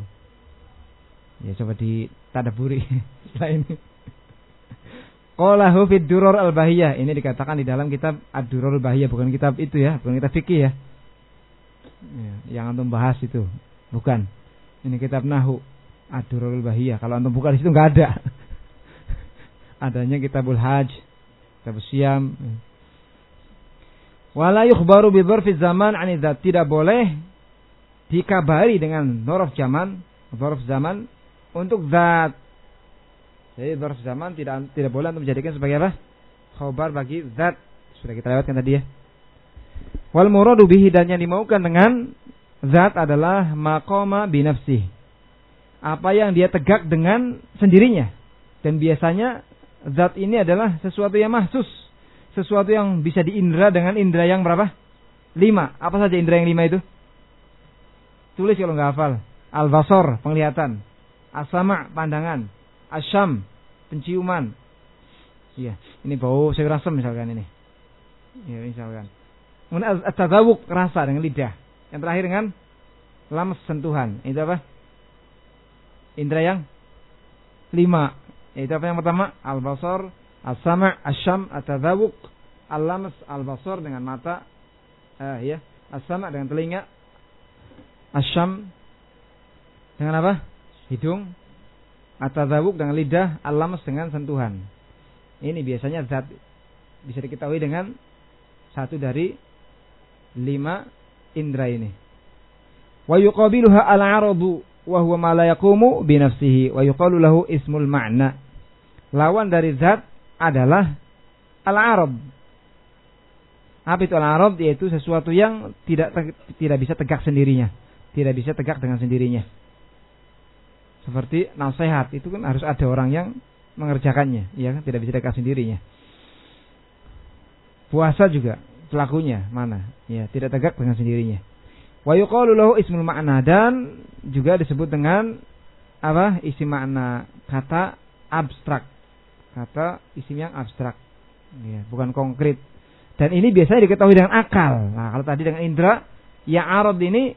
Ya coba ditadaburi setelah ini. Qalahu fid durur al-bahiyah, ini dikatakan di dalam kitab ad-durur al-bahiyah, bukan kitab itu ya, bukan kitab fikih ya. Ya, yang antum bahas itu bukan. Ini kitab nahwu ad-durur al-bahiyah. Kalau antum buka di situ enggak ada. Adanya kitabul hajj, kitabus siyam. Wala yukhbaru bi dzarfi zaman 'ani dzat, tidak boleh dikabari dengan dzarf zaman, dzarf zaman untuk zat. Jadi dzarf zaman tidak tidak boleh untuk menjadikan sebagai apa? Khabar bagi zat. Sudah kita lewatkan tadi ya. Wal muradu bihi, dan yang dimaukan dengan zat adalah maqama bi nafsihi, apa yang dia tegak dengan sendirinya. Dan biasanya zat ini adalah sesuatu yang mahsus, sesuatu yang bisa diindra dengan indra yang berapa? Lima. Apa saja indra yang lima itu? Tulis kalau nggak hafal. Al-basar, penglihatan. As-sama', pandangan. Asyam, penciuman. Iya, ini bau sayur asem misalkan ini. Ya, misalkan. Kemudian at-tadzawuq, rasa dengan lidah. Yang terakhir dengan lams, sentuhan. Itu apa? Indra yang lima. Itu apa yang pertama? Al-basar, as-sama', asyam, at-tadzawuq, al-lams, al-basar dengan mata, eh, ya, as-sama' dengan telinga, asyam dengan apa? Hidung, at-tadzawuq dengan lidah, al-lams dengan sentuhan. Ini biasanya zat bisa diketahui dengan satu dari lima indra ini. Wa yuqabiluha al-'aradu wa huwa ma la yaqumu bi nafsihi wa yuqalu lahu ismul ma'na. Lawan dari zat adalah al-'arad. Apa itu al-'arad? Yaitu sesuatu yang tidak tidak bisa tegak sendirinya, tidak bisa tegak dengan sendirinya. Seperti nasihat, itu kan harus ada orang yang mengerjakannya, ya kan, tidak bisa tegak sendirinya. Puasa juga pelakunya mana? Ya, tidak tegak dengan sendirinya. Wa yuqalu lahu ismul ma'na, dan juga disebut dengan apa? Isim makna, kata abstrak. Kata isim yang abstrak. Ya, bukan konkret. Dan ini biasanya diketahui dengan akal. Nah, kalau tadi dengan indra, ya arad ini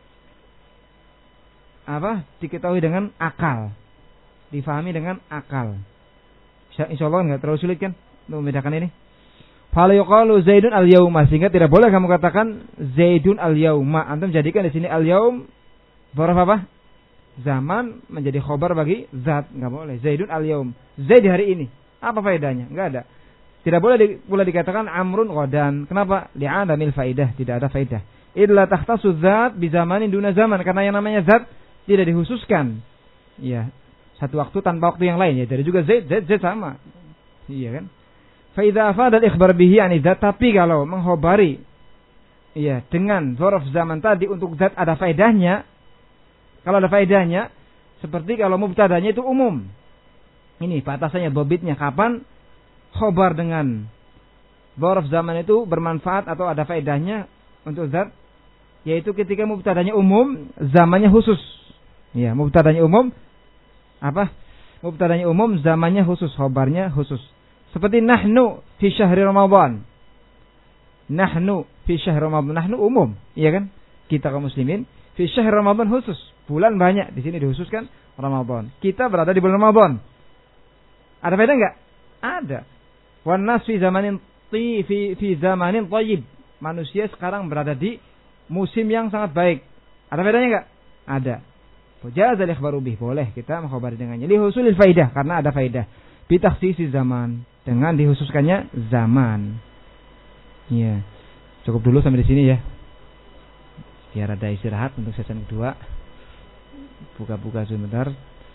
apa? Diketahui dengan akal. Difahami dengan akal. Insyaallah enggak terlalu sulit kan untuk membedakan ini. Fala yuqalu Zaidun al-yauma, sehingga tidak boleh kamu katakan Zaidun al-yauma. Antum jadikan di sini al-yaum dzaraf apa? Zaman menjadi khabar bagi zat, enggak boleh. Zaidun al-yaum. Zaid hari ini. Apa faedahnya? Enggak ada. Tidak boleh di, pula dikatakan amrun ghadan. Kenapa? Li'adamil faidah, tidak ada faedah. Illa takhtasu dzat bi zamanin duna zaman, karena yang namanya zat tidak dikhususkan. Iya, satu waktu tanpa waktu yang lain, ya. Jadi juga Zaid, Zaid, Zaid sama. Iya kan? Fa idza afada al-ikhbar bihi ani dzat, tapi kalau menghobari iya, dengan dzaraf zaman tadi untuk zat ada faedahnya. Kalau ada faedahnya, seperti kalau mubtadanya itu umum. Ini batasannya, dobitnya kapan khobar dengan dzaraf zaman itu bermanfaat atau ada faedahnya untuk zat, yaitu ketika mubtadanya umum, zamannya khusus. Ya, mubtadanya umum, apa? Mubtadanya umum, zamannya khusus, khobarnya khusus. Seperti nahnu fi syahri Ramadan. Nahnu fi syahri Ramadan, nahnu umum, iya kan? Kita kaum muslimin fi syahri Ramadan khusus. Bulan banyak, di sini dikhususkan Ramadan. Kita berada di bulan Ramadan. Ada beda enggak? Ada. Wan nas fi zamanin ti fi fi zamanin thayyib. Manusia sekarang berada di musim yang sangat baik. Ada bedanya enggak? Ada. Jaz al-ikhbaru bih, boleh kita mengkhabari dengannya. Li husulil faidah, karena ada faidah. Bi takhsisi zaman, dengan dikhususkannya zaman. Iya. Cukup dulu sampai di sini ya. Biar ada istirahat untuk sesi kedua. Buka-buka sebentar.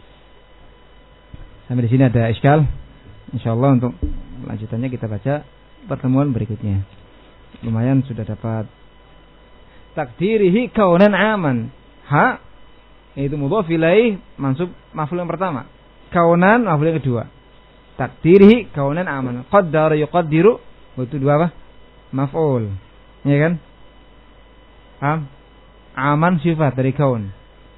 Sampai di sini ada iskal. Insyaallah untuk lanjutannya kita baca pertemuan berikutnya. Lumayan sudah dapat takdirihi kaunan aman. Ha, itu mudhaf ilaih mansub maf'ul yang pertama. Kaunan maf'ul yang kedua. Takdirihi kaunan aman. Qaddara yuqaddiru, itu dua apa? Maf'ul. Ya kan? Paham? Aman sifat dari kaun.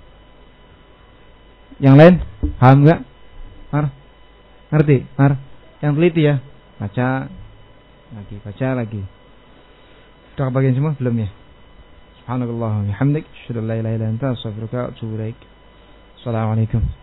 Yang lain paham enggak? Mar? Ngerti? Mar? Yang teliti ya. Baca lagi, baca lagi. Sudah kebagian semua belum ya? Subhanallah wa bihamdik, asyhadu an la ilaha illa anta, astaghfiruka wa atubu ilaik. Assalamualaikum.